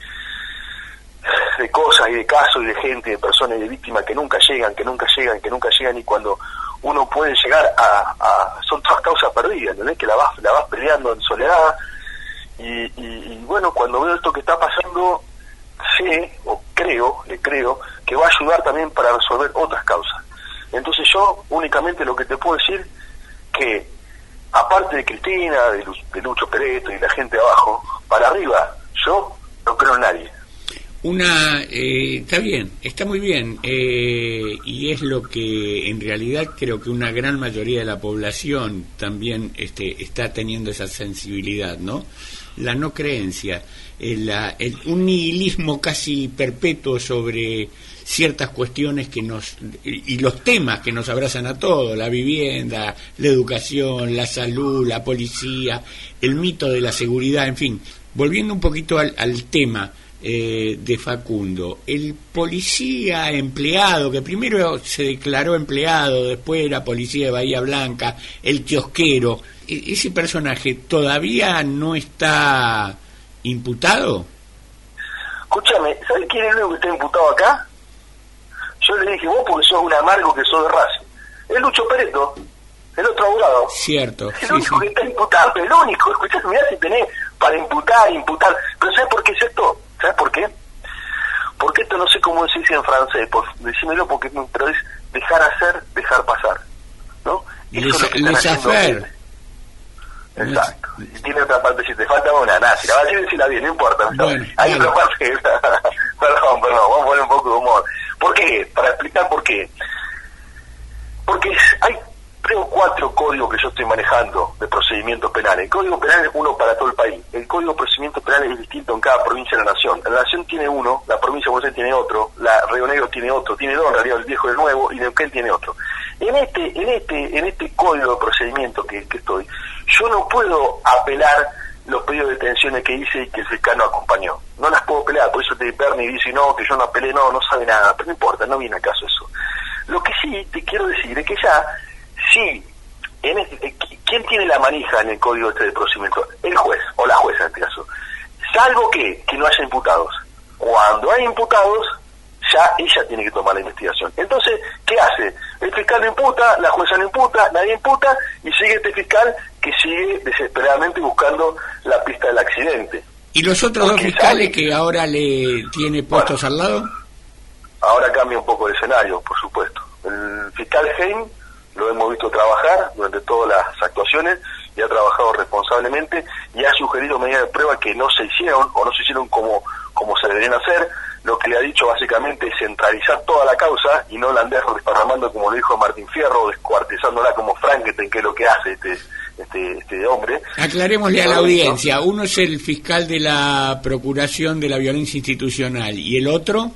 Speaker 18: de cosas y de casos y de gente, de personas y de víctimas que nunca llegan, que nunca llegan, que nunca llegan, y cuando uno puede llegar a... a son todas causas perdidas, ¿entendés? Que la vas, la vas peleando en soledad, y, y, y bueno, cuando veo esto que está pasando, sé, o creo, le creo, que va a ayudar también para resolver otras causas. Entonces yo únicamente lo que te puedo decir, que aparte de Cristina, de, Lu, de Lucho Pereto y la gente abajo, para arriba, yo no creo en nadie.
Speaker 7: una eh, está bien, está muy bien, eh, y es lo que en realidad creo que una gran mayoría de la población también este, está teniendo esa sensibilidad, ¿no? La no creencia, el, la, el, un nihilismo casi perpetuo sobre ciertas cuestiones que nos y los temas que nos abrazan a todos, la vivienda, la educación, la salud, la policía, el mito de la seguridad, en fin. Volviendo un poquito al, al tema eh, de Facundo, el policía empleado, que primero se declaró empleado, después era policía de Bahía Blanca, el kiosquero, ¿ese personaje todavía no está imputado?
Speaker 18: Escúchame, ¿sabes quién es el único que está imputado acá? Yo le dije, vos porque sos un amargo que sos de Racing. Es Lucho Pereto, el otro abogado.
Speaker 7: Cierto.
Speaker 18: El
Speaker 7: sí,
Speaker 18: único
Speaker 7: sí.
Speaker 18: que está imputado, el único. Escuchás, mirá si tenés para imputar, imputar. Pero ¿sabes por qué es esto? ¿Sabes por qué? Porque esto no sé cómo se dice en francés, por, decímelo porque pero es dejar hacer, dejar pasar, ¿no? Eso es lo que están haciendo
Speaker 7: hacer.
Speaker 18: Exacto. Y tiene otra parte, si te falta una, nada, si la vas a decir, decirla bien, no importa.
Speaker 7: Bueno,
Speaker 18: hay
Speaker 7: vale.
Speaker 18: otra parte, perdón, perdón, vamos a poner un poco de humor. ¿Por qué? Para explicar por qué. Porque hay tres o cuatro códigos que yo estoy manejando de procedimientos penales. El código penal es uno para todo el país. El código de procedimientos penales es distinto en cada provincia de la nación. La nación tiene uno, la provincia de Buenos Aires tiene otro, la Río Negro tiene otro, tiene dos en realidad, el viejo y el nuevo, y Neuquén tiene otro. En este, en este, en este código de procedimiento que, que estoy, yo no puedo apelar los pedidos de detenciones que hice y que el fiscal no acompañó. No las puedo apelar, por eso te Bernie dice no, que yo no apelé, no, no sabe nada, pero no importa, no viene al caso eso. Lo que sí te quiero decir es que ya, sí, en este, ¿quién tiene la manija en el código este de procedimiento? El juez, o la jueza en este caso. Salvo que, que no haya imputados. Cuando hay imputados, ya ella tiene que tomar la investigación. Entonces, ¿qué hace? El fiscal no imputa, la jueza no imputa, nadie imputa, y sigue este fiscal que sigue desesperadamente buscando la pista del accidente.
Speaker 7: ¿Y los otros
Speaker 18: Porque
Speaker 7: dos fiscales
Speaker 18: sabe,
Speaker 7: que ahora le tiene puestos
Speaker 18: bueno,
Speaker 7: al lado?
Speaker 18: Ahora cambia un poco el escenario, por supuesto. El fiscal Heim lo hemos visto trabajar durante todas las actuaciones y ha trabajado responsablemente y ha sugerido medidas de prueba que no se hicieron o no se hicieron como, como se deberían hacer. Lo que le ha dicho básicamente es centralizar toda la causa y no la andar desparramando como lo dijo Martín Fierro, descuartizándola como Frankenstein, que es lo que hace este este, este hombre.
Speaker 7: Aclarémosle a la audiencia, uno es el fiscal de la Procuración de la Violencia Institucional y el otro...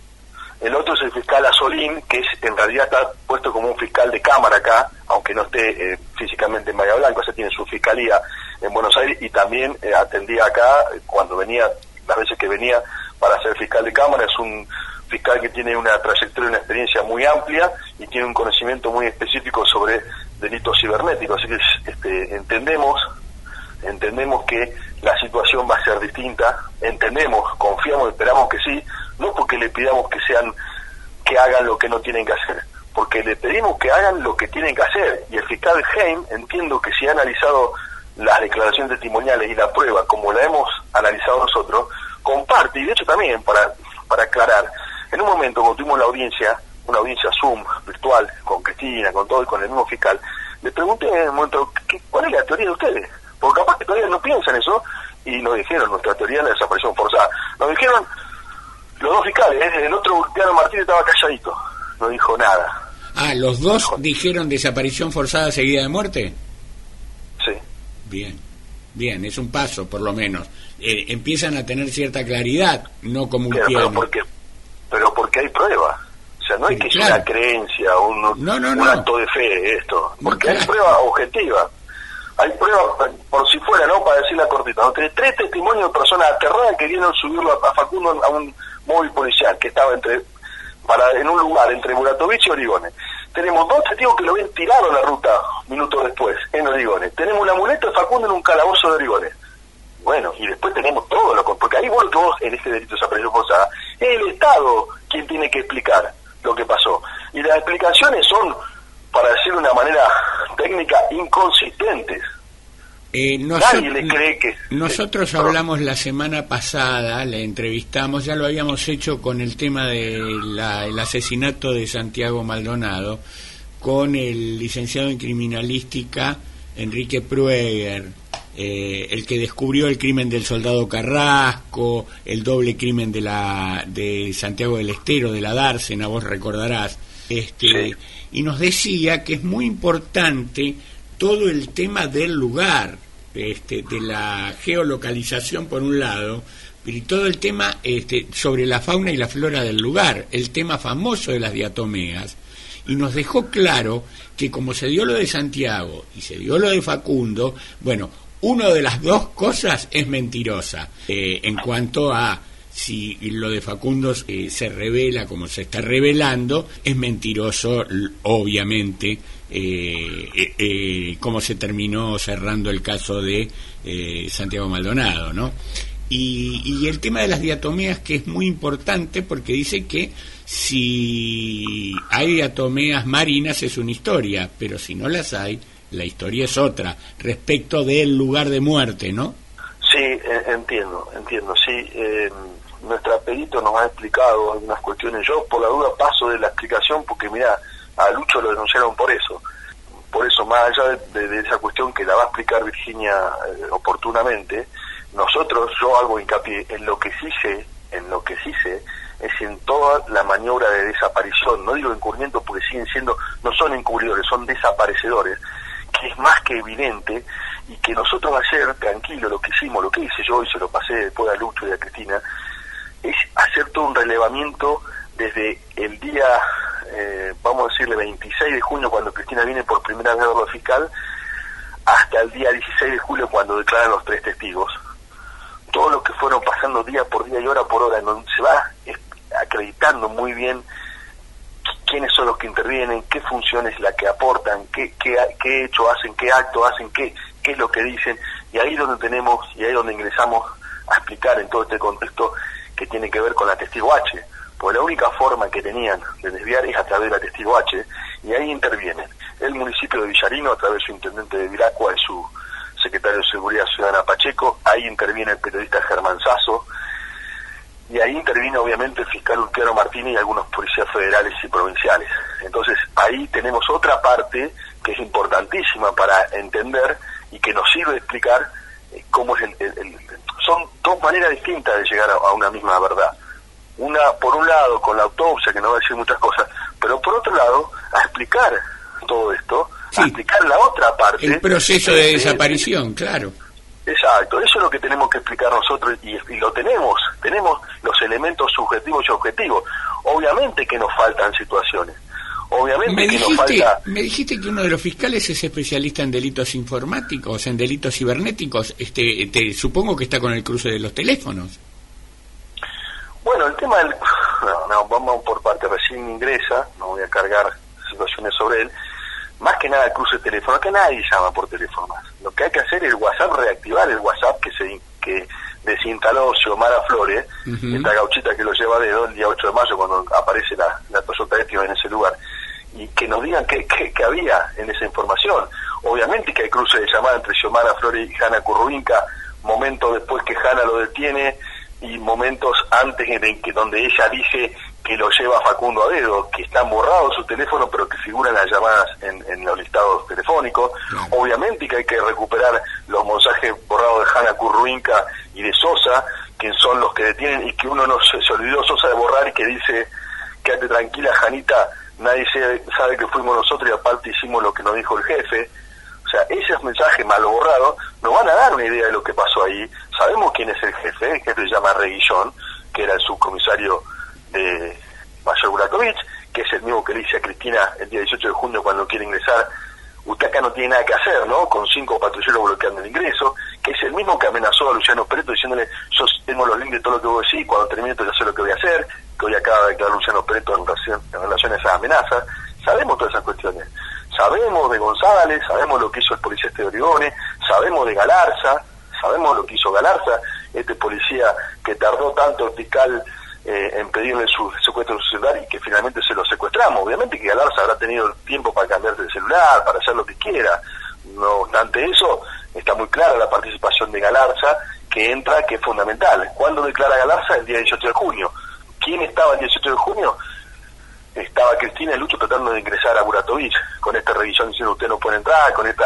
Speaker 18: El otro es el fiscal Asolín, que es en realidad está puesto como un fiscal de cámara acá, aunque no esté eh, físicamente en Bahía Blanca, o sea, tiene su fiscalía en Buenos Aires y también eh, atendía acá cuando venía, las veces que venía para ser fiscal de cámara. Es un fiscal que tiene una trayectoria y una experiencia muy amplia y tiene un conocimiento muy específico sobre delitos cibernéticos, así que este, entendemos entendemos que la situación va a ser distinta, entendemos, confiamos, esperamos que sí, no porque le pidamos que sean, que hagan lo que no tienen que hacer, porque le pedimos que hagan lo que tienen que hacer, y el fiscal Heim, entiendo que si ha analizado las declaraciones testimoniales y la prueba como la hemos analizado nosotros, comparte, y de hecho también, para, para aclarar, en un momento cuando tuvimos la audiencia, una audiencia Zoom, virtual, con Cristina, con todo y con el mismo fiscal, le pregunté en un momento, ¿qué, ¿cuál es la teoría de ustedes? Porque capaz que todavía no piensan eso, y nos dijeron, nuestra teoría es la desaparición forzada. Nos dijeron los dos fiscales, ¿eh? El otro, Ulpiano Martínez, estaba calladito, no dijo nada.
Speaker 7: Ah, ¿los dos dijo, dijeron desaparición forzada seguida de muerte?
Speaker 18: Sí.
Speaker 7: Bien, bien, es un paso, por lo menos. Eh, empiezan a tener cierta claridad, no como un
Speaker 18: pero,
Speaker 7: piano.
Speaker 18: Pero porque, pero porque hay pruebas. O sea, no hay que ser claro. Una creencia, un,
Speaker 7: no, no,
Speaker 18: un
Speaker 7: no.
Speaker 18: acto de fe, esto. Porque
Speaker 7: no,
Speaker 18: hay
Speaker 7: claro.
Speaker 18: pruebas objetivas. Hay pruebas, por si fuera, ¿no? Para decirla cortita, ¿no? Tres, tres testimonios de personas aterradas que querían subirlo a, a Facundo a un móvil policial que estaba entre para en un lugar entre Muratovich y Origones. Tenemos dos testigos que lo ven tirado en la ruta minutos después, en Origones. Tenemos un amuleto de Facundo en un calabozo de Origones. Bueno, y después tenemos todo lo porque ahí vos lo que vos en este delito de desaparición forzada es el Estado quien tiene que explicar lo que pasó. Y las explicaciones son, para decirlo de una manera técnica, inconsistentes.
Speaker 7: Eh, nosotros,
Speaker 18: Nadie le cree que...
Speaker 7: Nosotros hablamos la semana pasada, la entrevistamos, ya lo habíamos hecho con el tema del asesinato de Santiago Maldonado, con el licenciado en criminalística Enrique Prueger, eh, el que descubrió el crimen del soldado Carrasco, el doble crimen de la de Santiago del Estero, de la Dársena, vos recordarás, este, y nos decía que es muy importante todo el tema del lugar, este, de la geolocalización por un lado, y todo el tema este, sobre la fauna y la flora del lugar, el tema famoso de las diatomeas, y nos dejó claro que como se dio lo de Santiago y se dio lo de Facundo, bueno, una de las dos cosas es mentirosa, eh, en cuanto a si lo de Facundo eh, se revela como se está revelando, es mentiroso, obviamente, eh, eh, eh, cómo se terminó cerrando el caso de eh, Santiago Maldonado, ¿no? Y, y el tema de las diatomeas, que es muy importante, porque dice que si hay diatomeas marinas es una historia, pero si no las hay, la historia es otra, respecto del lugar de muerte, ¿no?
Speaker 18: Sí, eh, entiendo, entiendo, sí. Eh, nuestra perito nos ha explicado algunas cuestiones. Yo, por la duda, paso de la explicación porque, mira, a Lucho lo denunciaron por eso. Por eso, más allá de, de, de esa cuestión que la va a explicar Virginia eh, oportunamente, nosotros, yo hago hincapié en lo que sí sé, en lo que sí sé, es en toda la maniobra de desaparición. No digo encubrimiento porque siguen siendo, no son encubridores, son desaparecedores, que es más que evidente, y que nosotros ayer, tranquilo, lo que hicimos, lo que hice yo y se lo pasé después a Lucho y a Cristina, es hacer todo un relevamiento desde el día, eh, vamos a decirle veintiséis de junio, cuando Cristina viene por primera vez a verlo fiscal, hasta el día dieciséis de julio, cuando declaran los tres testigos. Todo lo que fueron pasando día por día y hora por hora, en donde se va acreditando muy bien quiénes son los que intervienen, qué función es la que aportan, qué, qué, qué hecho hacen, qué acto hacen, qué, qué es lo que dicen, y ahí es donde tenemos, y ahí es donde ingresamos a explicar en todo este contexto que tiene que ver con la testigo H, porque la única forma que tenían de desviar es a través de la testigo H, y ahí intervienen el municipio de Villarino a través de su intendente de Viracua y su secretario de Seguridad Ciudadana Pacheco, ahí interviene el periodista Germán Sasso, y ahí interviene obviamente el fiscal Ulquiano Martínez y algunos policías federales y provinciales. Entonces ahí tenemos otra parte que es importantísima para entender y que nos sirve de explicar eh, cómo es el, el, el... Son dos maneras distintas de llegar a, a una misma verdad. Una, por un lado, con la autopsia, que no va a decir muchas cosas, pero por otro lado, a explicar todo esto, sí, a explicar la otra parte.
Speaker 7: El proceso de, de desaparición, claro.
Speaker 18: Exacto, eso es lo que tenemos que explicar nosotros y, y lo tenemos, tenemos los elementos subjetivos y objetivos. Obviamente que nos faltan situaciones, obviamente
Speaker 7: me
Speaker 18: que
Speaker 7: dijiste,
Speaker 18: nos falta...
Speaker 7: Me dijiste que uno de los fiscales es especialista en delitos informáticos, en delitos cibernéticos, este, te, supongo que está con el cruce de los teléfonos.
Speaker 18: Bueno, el tema del... No, no, vamos por parte, recién ingresa, no voy a cargar situaciones sobre él. Más que nada el cruce de teléfono, que nadie llama por teléfono más. Lo que hay que hacer es el WhatsApp, reactivar el WhatsApp que se que desinstaló Xiomara Flores, uh-huh. esta gauchita que lo lleva a dedo el día ocho de mayo cuando aparece la, la Toyota Activa en ese lugar, y que nos digan qué, qué, qué había en esa información. Obviamente que hay cruce de llamada entre Xiomara Flores y Hanna Curruvinca, momentos después que Hanna lo detiene y momentos antes en que donde ella dice que lo lleva Facundo a dedo, que están borrados su teléfono pero que figuran las llamadas en, en los listados telefónicos. Obviamente que hay que recuperar los mensajes borrados de Hanna Curruvinca y de Sosa, que son los que detienen, y que uno no se, se olvidó Sosa de borrar, y que dice: quédate tranquila, Janita, nadie se, sabe que fuimos nosotros y aparte hicimos lo que nos dijo el jefe. O sea, esos mensajes mal borrados nos van a dar una idea de lo que pasó ahí. Sabemos quién es el jefe, el jefe se llama Reguillón, que era el subcomisario de Mayor Buratovich, que es el mismo que le dice a Cristina el día dieciocho de junio cuando quiere ingresar: usted acá no tiene nada que hacer, ¿no? Con cinco patrulleros bloqueando el ingreso, que es el mismo que amenazó a Luciano Peretto diciéndole: yo tengo los links de todo lo que vos decís, cuando termine esto ya sé lo que voy a hacer, que hoy acaba de declarar Luciano Peretto en relación, en relación a esas amenazas. Sabemos todas esas cuestiones. Sabemos de González, sabemos lo que hizo el policía este de Origone, sabemos de Galarza, sabemos lo que hizo Galarza, este policía que tardó tanto el fiscal eh, en pedirle su secuestro de su celular y que finalmente se lo secuestramos. Obviamente que Galarza habrá tenido tiempo para cambiarse de celular, para hacer lo que quiera. No obstante eso, está muy clara la participación de Galarza, que entra, que es fundamental. ¿Cuándo declara Galarza? El día dieciocho de junio. ¿Quién estaba el dieciocho de junio? Estaba Cristina y Lucho tratando de ingresar a Buratovich, con esta revisión diciendo: usted no puede entrar, con esta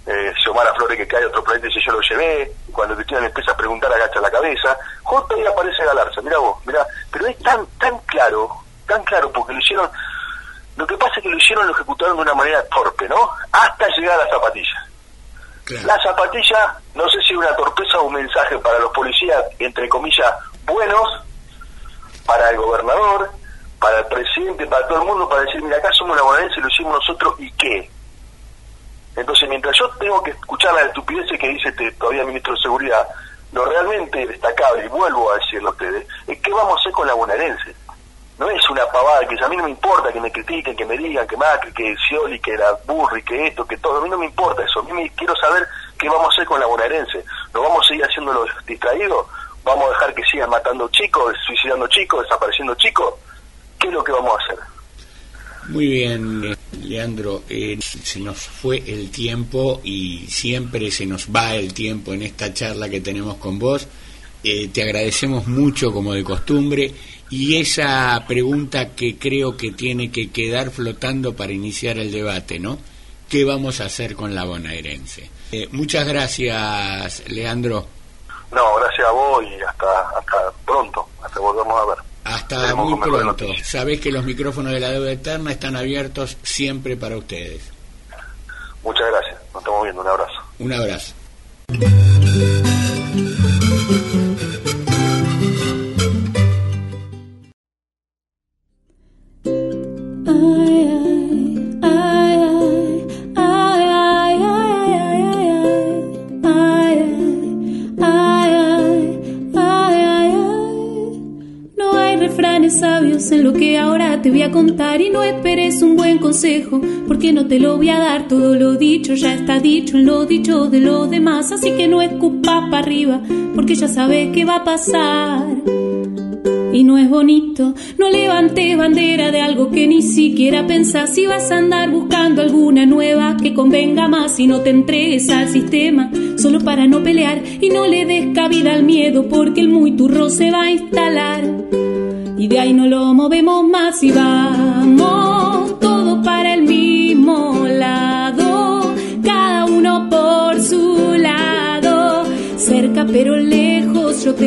Speaker 18: eh, Xiomara Flores que cae otro planeta y dice yo lo llevé, y cuando Cristina empieza a preguntar agacha la cabeza, justo ahí aparece Galarza, mirá vos, mirá, pero es tan, tan claro, tan claro, porque lo hicieron, lo que pasa es que lo hicieron, lo ejecutaron de una manera torpe, ¿no? Hasta llegar a la zapatilla. Claro. La zapatilla, no sé si una torpeza o un mensaje para los policías, entre comillas, buenos, para el gobernador, para el presidente, para todo el mundo, para decir, mira, acá somos la bonaerense, lo hicimos nosotros, ¿y qué? Entonces, mientras yo tengo que escuchar la estupidez que dice este todavía ministro de Seguridad, lo realmente destacable, y vuelvo a decirlo a ustedes, es qué vamos a hacer con la bonaerense. No es una pavada, que a mí no me importa que me critiquen, que me digan, que Macri, que Scioli, que era Burri, que esto, que todo, a mí no me importa eso, a mí me quiero saber qué vamos a hacer con la bonaerense. ¿Nos vamos a seguir haciendo los distraídos? ¿Vamos a dejar que sigan matando chicos, suicidando chicos, desapareciendo chicos? ¿Qué es lo que vamos a hacer?
Speaker 7: Muy bien, Leandro, eh, se nos fue el tiempo y siempre se nos va el tiempo en esta charla que tenemos con vos. Eh, te agradecemos mucho como de costumbre y esa pregunta que creo que tiene que quedar flotando para iniciar el debate, ¿no? ¿Qué vamos a hacer con la bonaerense? Eh, muchas gracias, Leandro.
Speaker 18: No, gracias a vos y hasta, hasta pronto, hasta volvemos a ver.
Speaker 7: Hasta
Speaker 18: Tenemos
Speaker 7: muy pronto. Sabés que los micrófonos de La Deuda Eterna están abiertos siempre para ustedes.
Speaker 18: Muchas gracias, nos estamos viendo, un abrazo.
Speaker 7: Un abrazo.
Speaker 19: Sabios en lo que ahora te voy a contar y no esperes un buen consejo porque no te lo voy a dar. Todo lo dicho ya está dicho en lo dicho de los demás, así que no escupas para arriba porque ya sabes qué va a pasar. Y no es bonito, no levantes bandera de algo que ni siquiera pensás. Si vas a andar buscando alguna nueva que convenga más y no te entregues al sistema solo para no pelear y no le des cabida al miedo porque el muy turro se va a instalar. Y de ahí no lo movemos más y vamos todos para el mismo lado, cada uno por su lado, cerca pero lejos yo te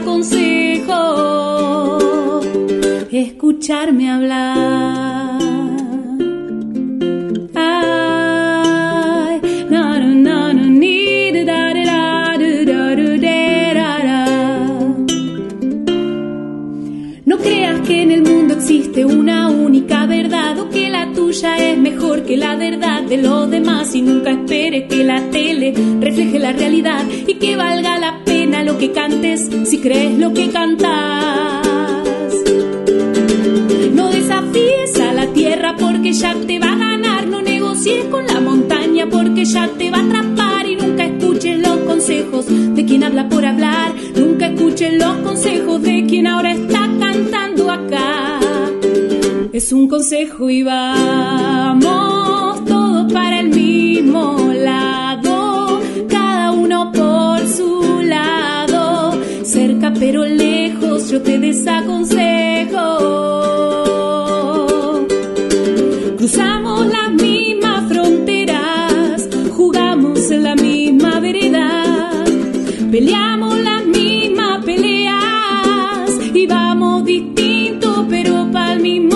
Speaker 19: desaconsejo escucharme hablar. Ay, no, no, no, no, ni de da de da de da de da da. No creas que en el mundo existe una única verdad o que la tuya es mejor que la verdad de los demás y nunca esperes que la tele refleje la realidad y que valga la pena lo que cantes si crees lo que cantas. No desafíes a la tierra porque ya te va a ganar, no negocies con la montaña porque ya te va a atrapar y nunca escuches los consejos de quien habla por hablar, nunca escuches los consejos de quien ahora está cantando acá. Es un consejo y vamos todos para el mismo lado, cada uno por su lado, cerca pero lejos yo te desaconsejo. Cruzamos las mismas fronteras, jugamos en la misma vereda, peleamos las mismas peleas y vamos distintos pero para el mismo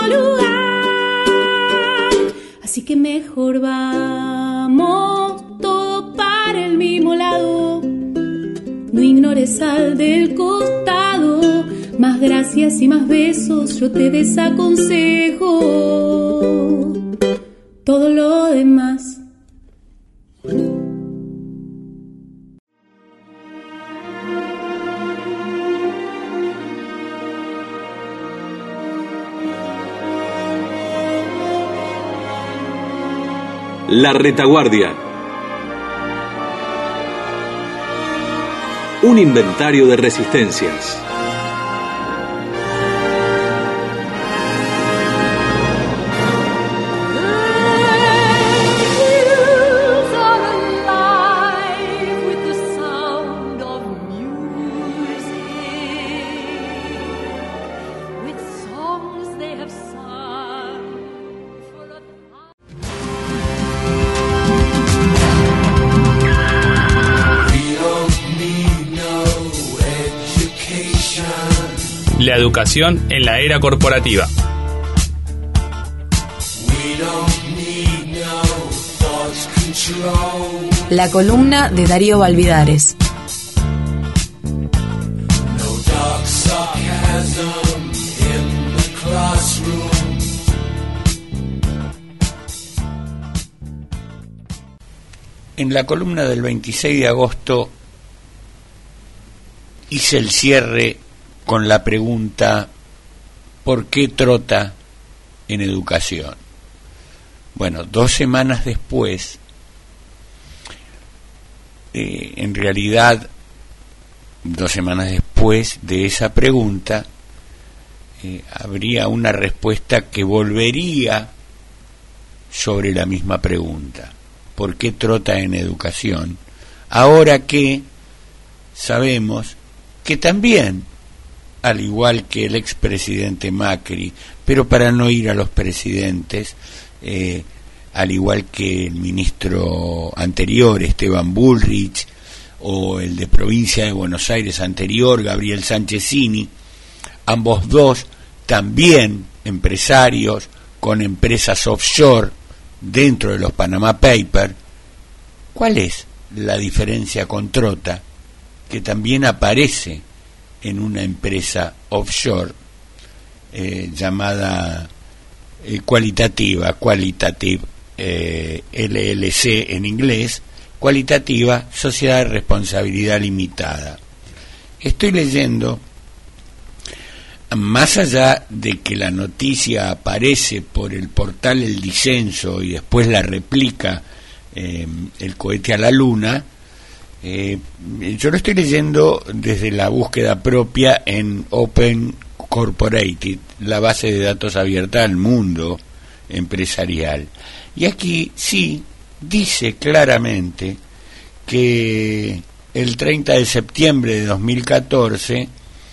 Speaker 19: lugar. Así que mejor vamos todos para el mismo lado, no ignores al del costado, más gracias y más besos yo te desaconsejo todo lo demás.
Speaker 8: La Retaguardia. Un inventario de resistencias.
Speaker 12: La educación en la era corporativa.
Speaker 2: La columna de Darío Valvidares.
Speaker 7: En la columna del veintiséis de agosto hice el cierre con la pregunta: ¿por qué trota en educación? Bueno, dos semanas después, eh, en realidad, dos semanas después de esa pregunta, eh, habría una respuesta que volvería sobre la misma pregunta. ¿Por qué trota en educación? Ahora que sabemos que también, al igual que el expresidente Macri, pero para no ir a los presidentes, eh, al igual que el ministro anterior, Esteban Bullrich, o el de Provincia de Buenos Aires anterior, Gabriel Sánchezini, ambos dos también empresarios con empresas offshore dentro de los Panama Papers. ¿Cuál es la diferencia con Trota, que también aparece en una empresa offshore eh, llamada eh, cualitativa, Qualitative eh, L L C en inglés, Cualitativa Sociedad de Responsabilidad Limitada? Estoy leyendo, más allá de que la noticia aparece por el portal El Disenso y después la replica eh, el cohete a la luna, eh, yo lo estoy leyendo desde la búsqueda propia en Open Corporated, la base de datos abierta al mundo empresarial. Y aquí sí dice claramente que el treinta de septiembre de dos mil catorce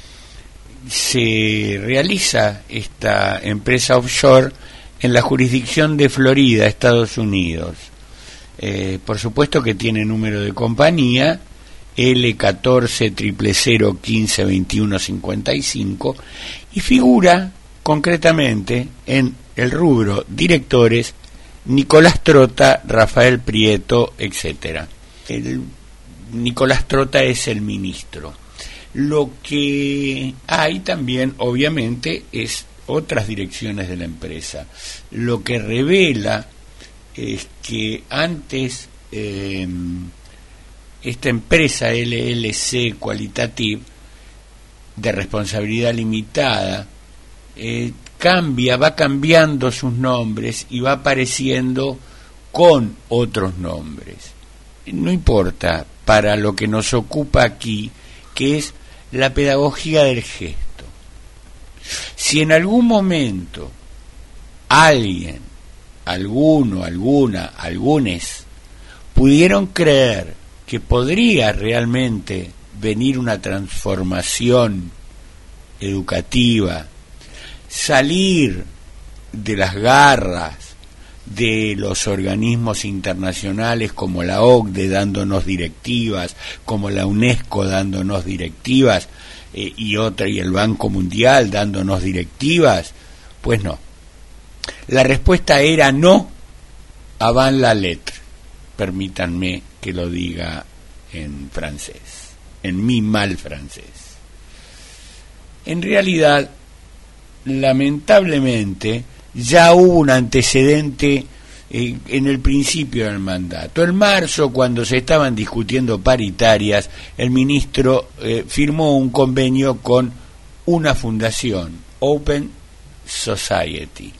Speaker 7: se realiza esta empresa offshore en la jurisdicción de Florida, Estados Unidos. Eh, por supuesto que tiene número de compañía L catorce cero cero cero quince veintiuno cincuenta y cinco y figura concretamente en el rubro directores Nicolás Trota, Rafael Prieto, etcétera. El Nicolás Trota es el ministro. Lo que hay también, obviamente, es otras direcciones de la empresa. Lo que revela es que antes eh, esta empresa L L C Qualitative de responsabilidad limitada eh, cambia, va cambiando sus nombres y va apareciendo con otros nombres. No importa, para lo que nos ocupa aquí, que es la pedagogía del gesto. Si en algún momento alguien, alguno, alguna, algunes, pudieron creer que podría realmente venir una transformación educativa, salir de las garras de los organismos internacionales como la O C D E dándonos directivas, como la UNESCO dándonos directivas, eh, y otra, y el Banco Mundial dándonos directivas, pues no. La respuesta era no, avant la lettre, permítanme que lo diga en francés, en mi mal francés. En realidad, lamentablemente, ya hubo un antecedente eh, en el principio del mandato. En marzo, cuando se estaban discutiendo paritarias, el ministro eh, firmó un convenio con una fundación, Open Society.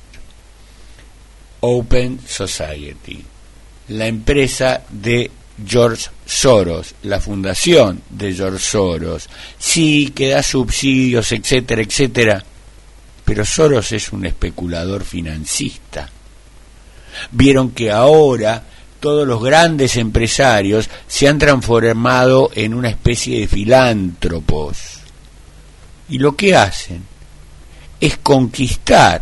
Speaker 7: Open Society, la empresa de George Soros, la fundación de George Soros, sí, que da subsidios, etcétera, etcétera, pero Soros es un especulador financista. Vieron que ahora todos los grandes empresarios se han transformado en una especie de filántropos, y lo que hacen es conquistar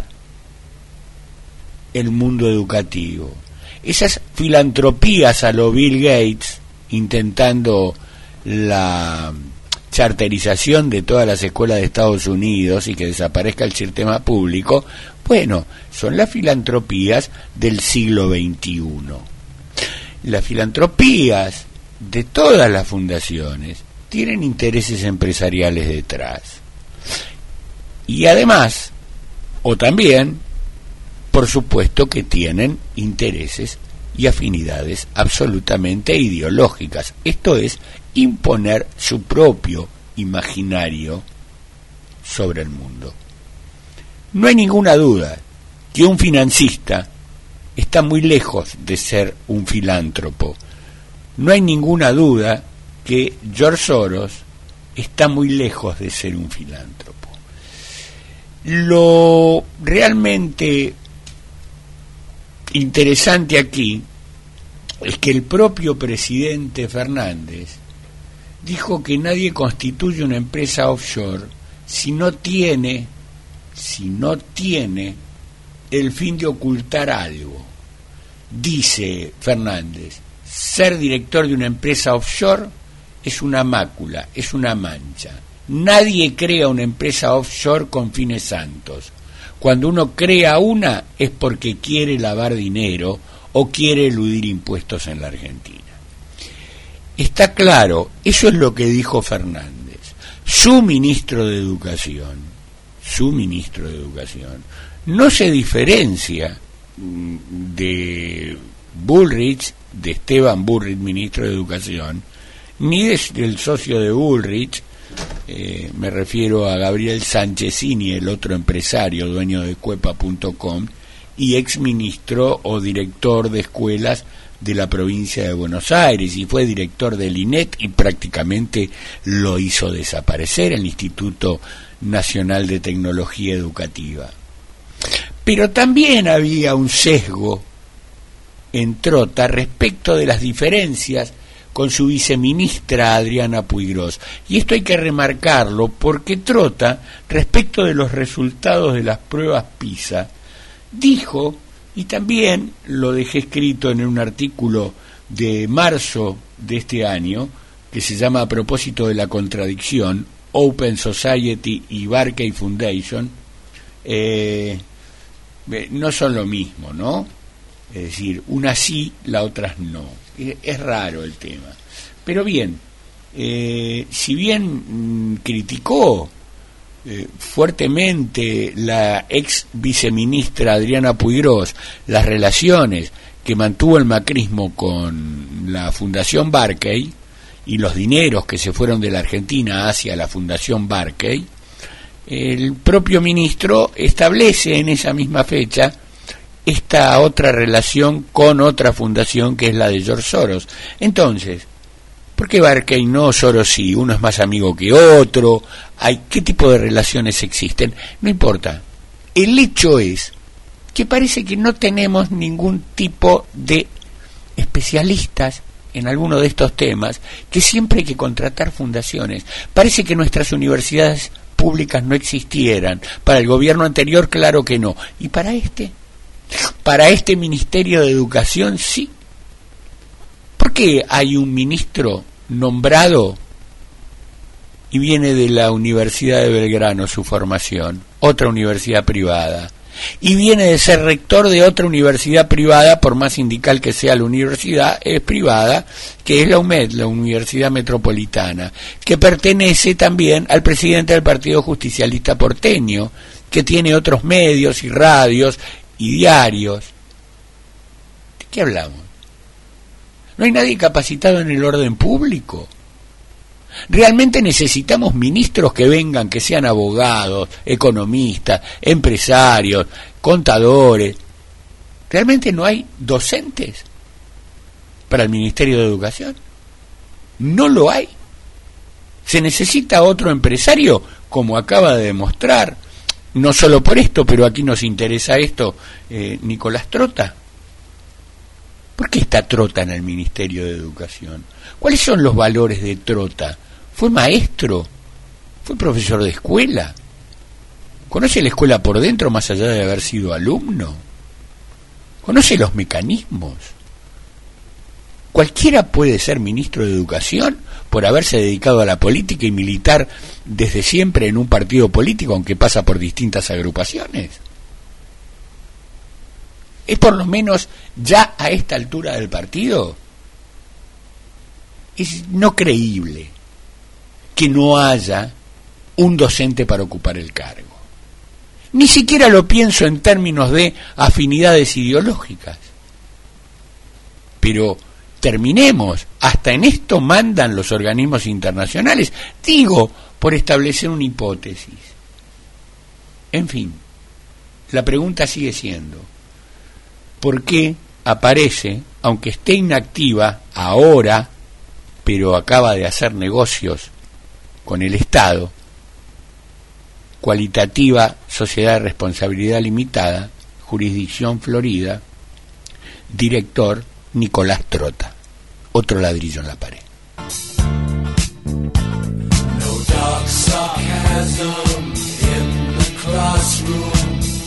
Speaker 7: el mundo educativo. Esas filantropías a lo Bill Gates, intentando la charterización de todas las escuelas de Estados Unidos y que desaparezca el sistema público, bueno, son las filantropías del siglo veintiuno. Las filantropías de todas las fundaciones tienen intereses empresariales detrás. Y además, o también, por supuesto que tienen intereses y afinidades absolutamente ideológicas. Esto es imponer su propio imaginario sobre el mundo. No hay ninguna duda que un financista está muy lejos de ser un filántropo. No hay ninguna duda que George Soros está muy lejos de ser un filántropo. Lo realmente interesante aquí es que el propio presidente Fernández dijo que nadie constituye una empresa offshore si no tiene, si no tiene el fin de ocultar algo. Dice Fernández, ser director de una empresa offshore es una mácula, es una mancha. Nadie crea una empresa offshore con fines santos. Cuando uno crea una es porque quiere lavar dinero o quiere eludir impuestos en la Argentina. Está claro, eso es lo que dijo Fernández. Su ministro de Educación, su ministro de Educación, no se diferencia de Bullrich, de Esteban Bullrich, ministro de Educación, ni de, del socio de Bullrich, eh, me refiero a Gabriel Sanchezini, el otro empresario, dueño de Cuepa punto com, y exministro o director de escuelas de la provincia de Buenos Aires, y fue director del I N E T y prácticamente lo hizo desaparecer, el Instituto Nacional de Tecnología Educativa. Pero también había un sesgo en Trota respecto de las diferencias con su viceministra Adriana Puigros. Y esto hay que remarcarlo porque Trota, respecto de los resultados de las pruebas PISA, dijo, y también lo dejé escrito en un artículo de marzo de este año, que se llama A propósito de la contradicción, Open Society y Barclay Foundation, eh, no son lo mismo, ¿no? Es decir, unas sí, las otras no. Es raro el tema. Pero bien, eh, si bien mmm, criticó eh, fuertemente la ex viceministra Adriana Puigros las relaciones que mantuvo el macrismo con la Fundación Barclay y los dineros que se fueron de la Argentina hacia la Fundación Barclay, el propio ministro establece en esa misma fecha esta otra relación con otra fundación que es la de George Soros. Entonces, ¿por qué Barclay no, Soros sí? Uno es más amigo que otro. Hay, ¿qué tipo de relaciones existen? No importa. El hecho es que parece que no tenemos ningún tipo de especialistas en alguno de estos temas, que siempre hay que contratar fundaciones. Parece que nuestras universidades públicas no existieran. Para el gobierno anterior, claro que no. ¿Y para este? Para este Ministerio de Educación, sí. ¿Por qué hay un ministro nombrado y viene de la Universidad de Belgrano su formación, otra universidad privada, y viene de ser rector de otra universidad privada, por más sindical que sea la universidad, es privada, que es la U M E D, la Universidad Metropolitana, que pertenece también al presidente del Partido Justicialista porteño, que tiene otros medios y radios y diarios? ¿De qué hablamos? No hay nadie capacitado en el orden público. Realmente necesitamos ministros que vengan, que sean abogados, economistas, empresarios, contadores. Realmente no hay docentes para el Ministerio de Educación. No lo hay. Se necesita otro empresario, como acaba de demostrar. No solo por esto, pero aquí nos interesa esto, eh, Nicolás Trota. ¿Por qué está Trota en el Ministerio de Educación? ¿Cuáles son los valores de Trota? ¿Fue maestro? ¿Fue profesor de escuela? ¿Conoce la escuela por dentro más allá de haber sido alumno? ¿Conoce los mecanismos? ¿Cualquiera puede ser ministro de Educación por haberse dedicado a la política y militar desde siempre en un partido político, aunque pasa por distintas agrupaciones? ¿Es por lo menos ya a esta altura del partido? Es no creíble que no haya un docente para ocupar el cargo. Ni siquiera lo pienso en términos de afinidades ideológicas. Pero terminemos, hasta en esto mandan los organismos internacionales, digo, por establecer una hipótesis. En fin, la pregunta sigue siendo, ¿por qué aparece, aunque esté inactiva ahora, pero acaba de hacer negocios con el Estado, Cualitativa Sociedad de Responsabilidad Limitada, Jurisdicción Florida, director Nicolás Trota? Otro ladrillo en la pared.
Speaker 15: No dark sarcasm in the classroom.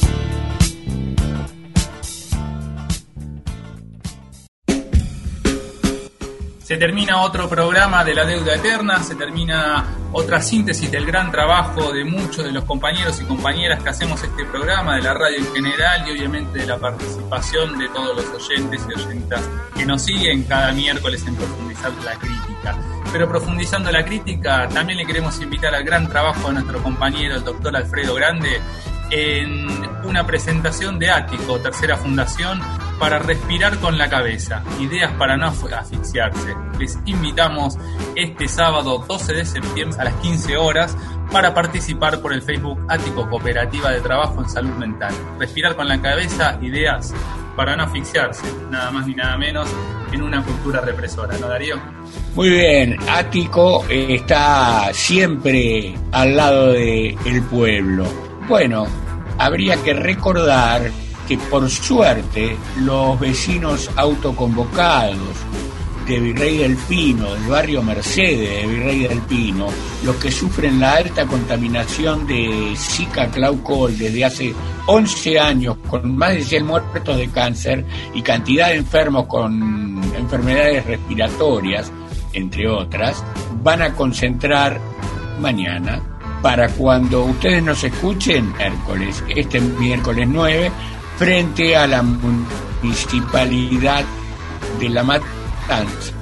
Speaker 1: Se termina otro programa de La Deuda Eterna, se termina otra síntesis del gran trabajo de muchos de los compañeros y compañeras que hacemos este programa, de la radio en general y obviamente de la participación de todos los oyentes y oyentas que nos siguen cada miércoles en Profundizar la Crítica. Pero profundizando la crítica, también le queremos invitar al gran trabajo de nuestro compañero, el doctor Alfredo Grande, en una presentación de Ático, tercera fundación, para respirar con la cabeza, ideas para no asfixiarse. Les invitamos este sábado doce de septiembre a las quince horas para participar por el Facebook Ático Cooperativa de Trabajo en Salud Mental. Respirar con la cabeza, ideas para no asfixiarse, nada más ni nada menos, en una cultura represora, ¿no, Darío?
Speaker 7: Muy bien, Ático está siempre al lado del pueblo. Bueno, habría que recordar que por suerte los vecinos autoconvocados de Virrey del Pino, del barrio Mercedes de Virrey del Pino, los que sufren la alta contaminación de Zika Claucol desde hace once años, con más de cien muertos de cáncer y cantidad de enfermos con enfermedades respiratorias, entre otras, van a concentrar mañana para cuando ustedes nos escuchen, miércoles, este miércoles nueve, frente a la municipalidad de La Matanza,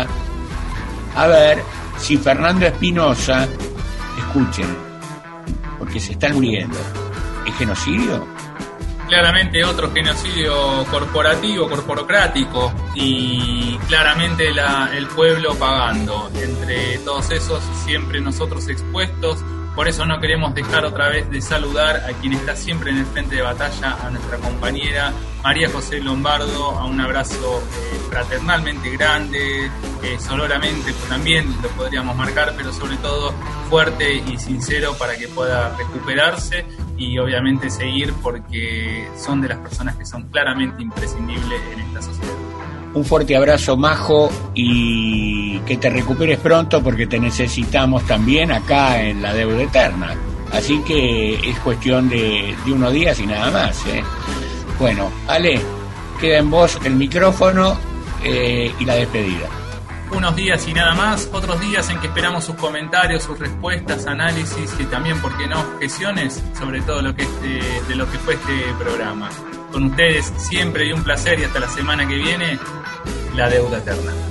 Speaker 7: a ver si Fernando Espinosa, escuchen, porque se están muriendo, ¿es genocidio?
Speaker 1: Claramente otro genocidio corporativo, corporocrático, y claramente la, el pueblo pagando. Entre todos esos, siempre nosotros expuestos. Por eso no queremos dejar otra vez de saludar a quien está siempre en el frente de batalla, a nuestra compañera María José Lombardo, a un abrazo eh, fraternalmente grande, eh, sonoramente pues, también lo podríamos marcar, pero sobre todo fuerte y sincero para que pueda recuperarse y obviamente seguir, porque son de las personas que son claramente imprescindibles en esta sociedad.
Speaker 7: Un fuerte abrazo, Majo, y que te recuperes pronto porque te necesitamos también acá en La Deuda Eterna. Así que es cuestión de, de unos días y nada más, ¿eh? Bueno, Ale, queda en vos el micrófono eh, y la despedida.
Speaker 1: Unos días y nada más, otros días en que esperamos sus comentarios, sus respuestas, análisis y también, ¿por qué no?, objeciones sobre todo lo que es de, de lo que fue este programa. Con ustedes siempre y un placer, y hasta la semana que viene, La Deuda Eterna.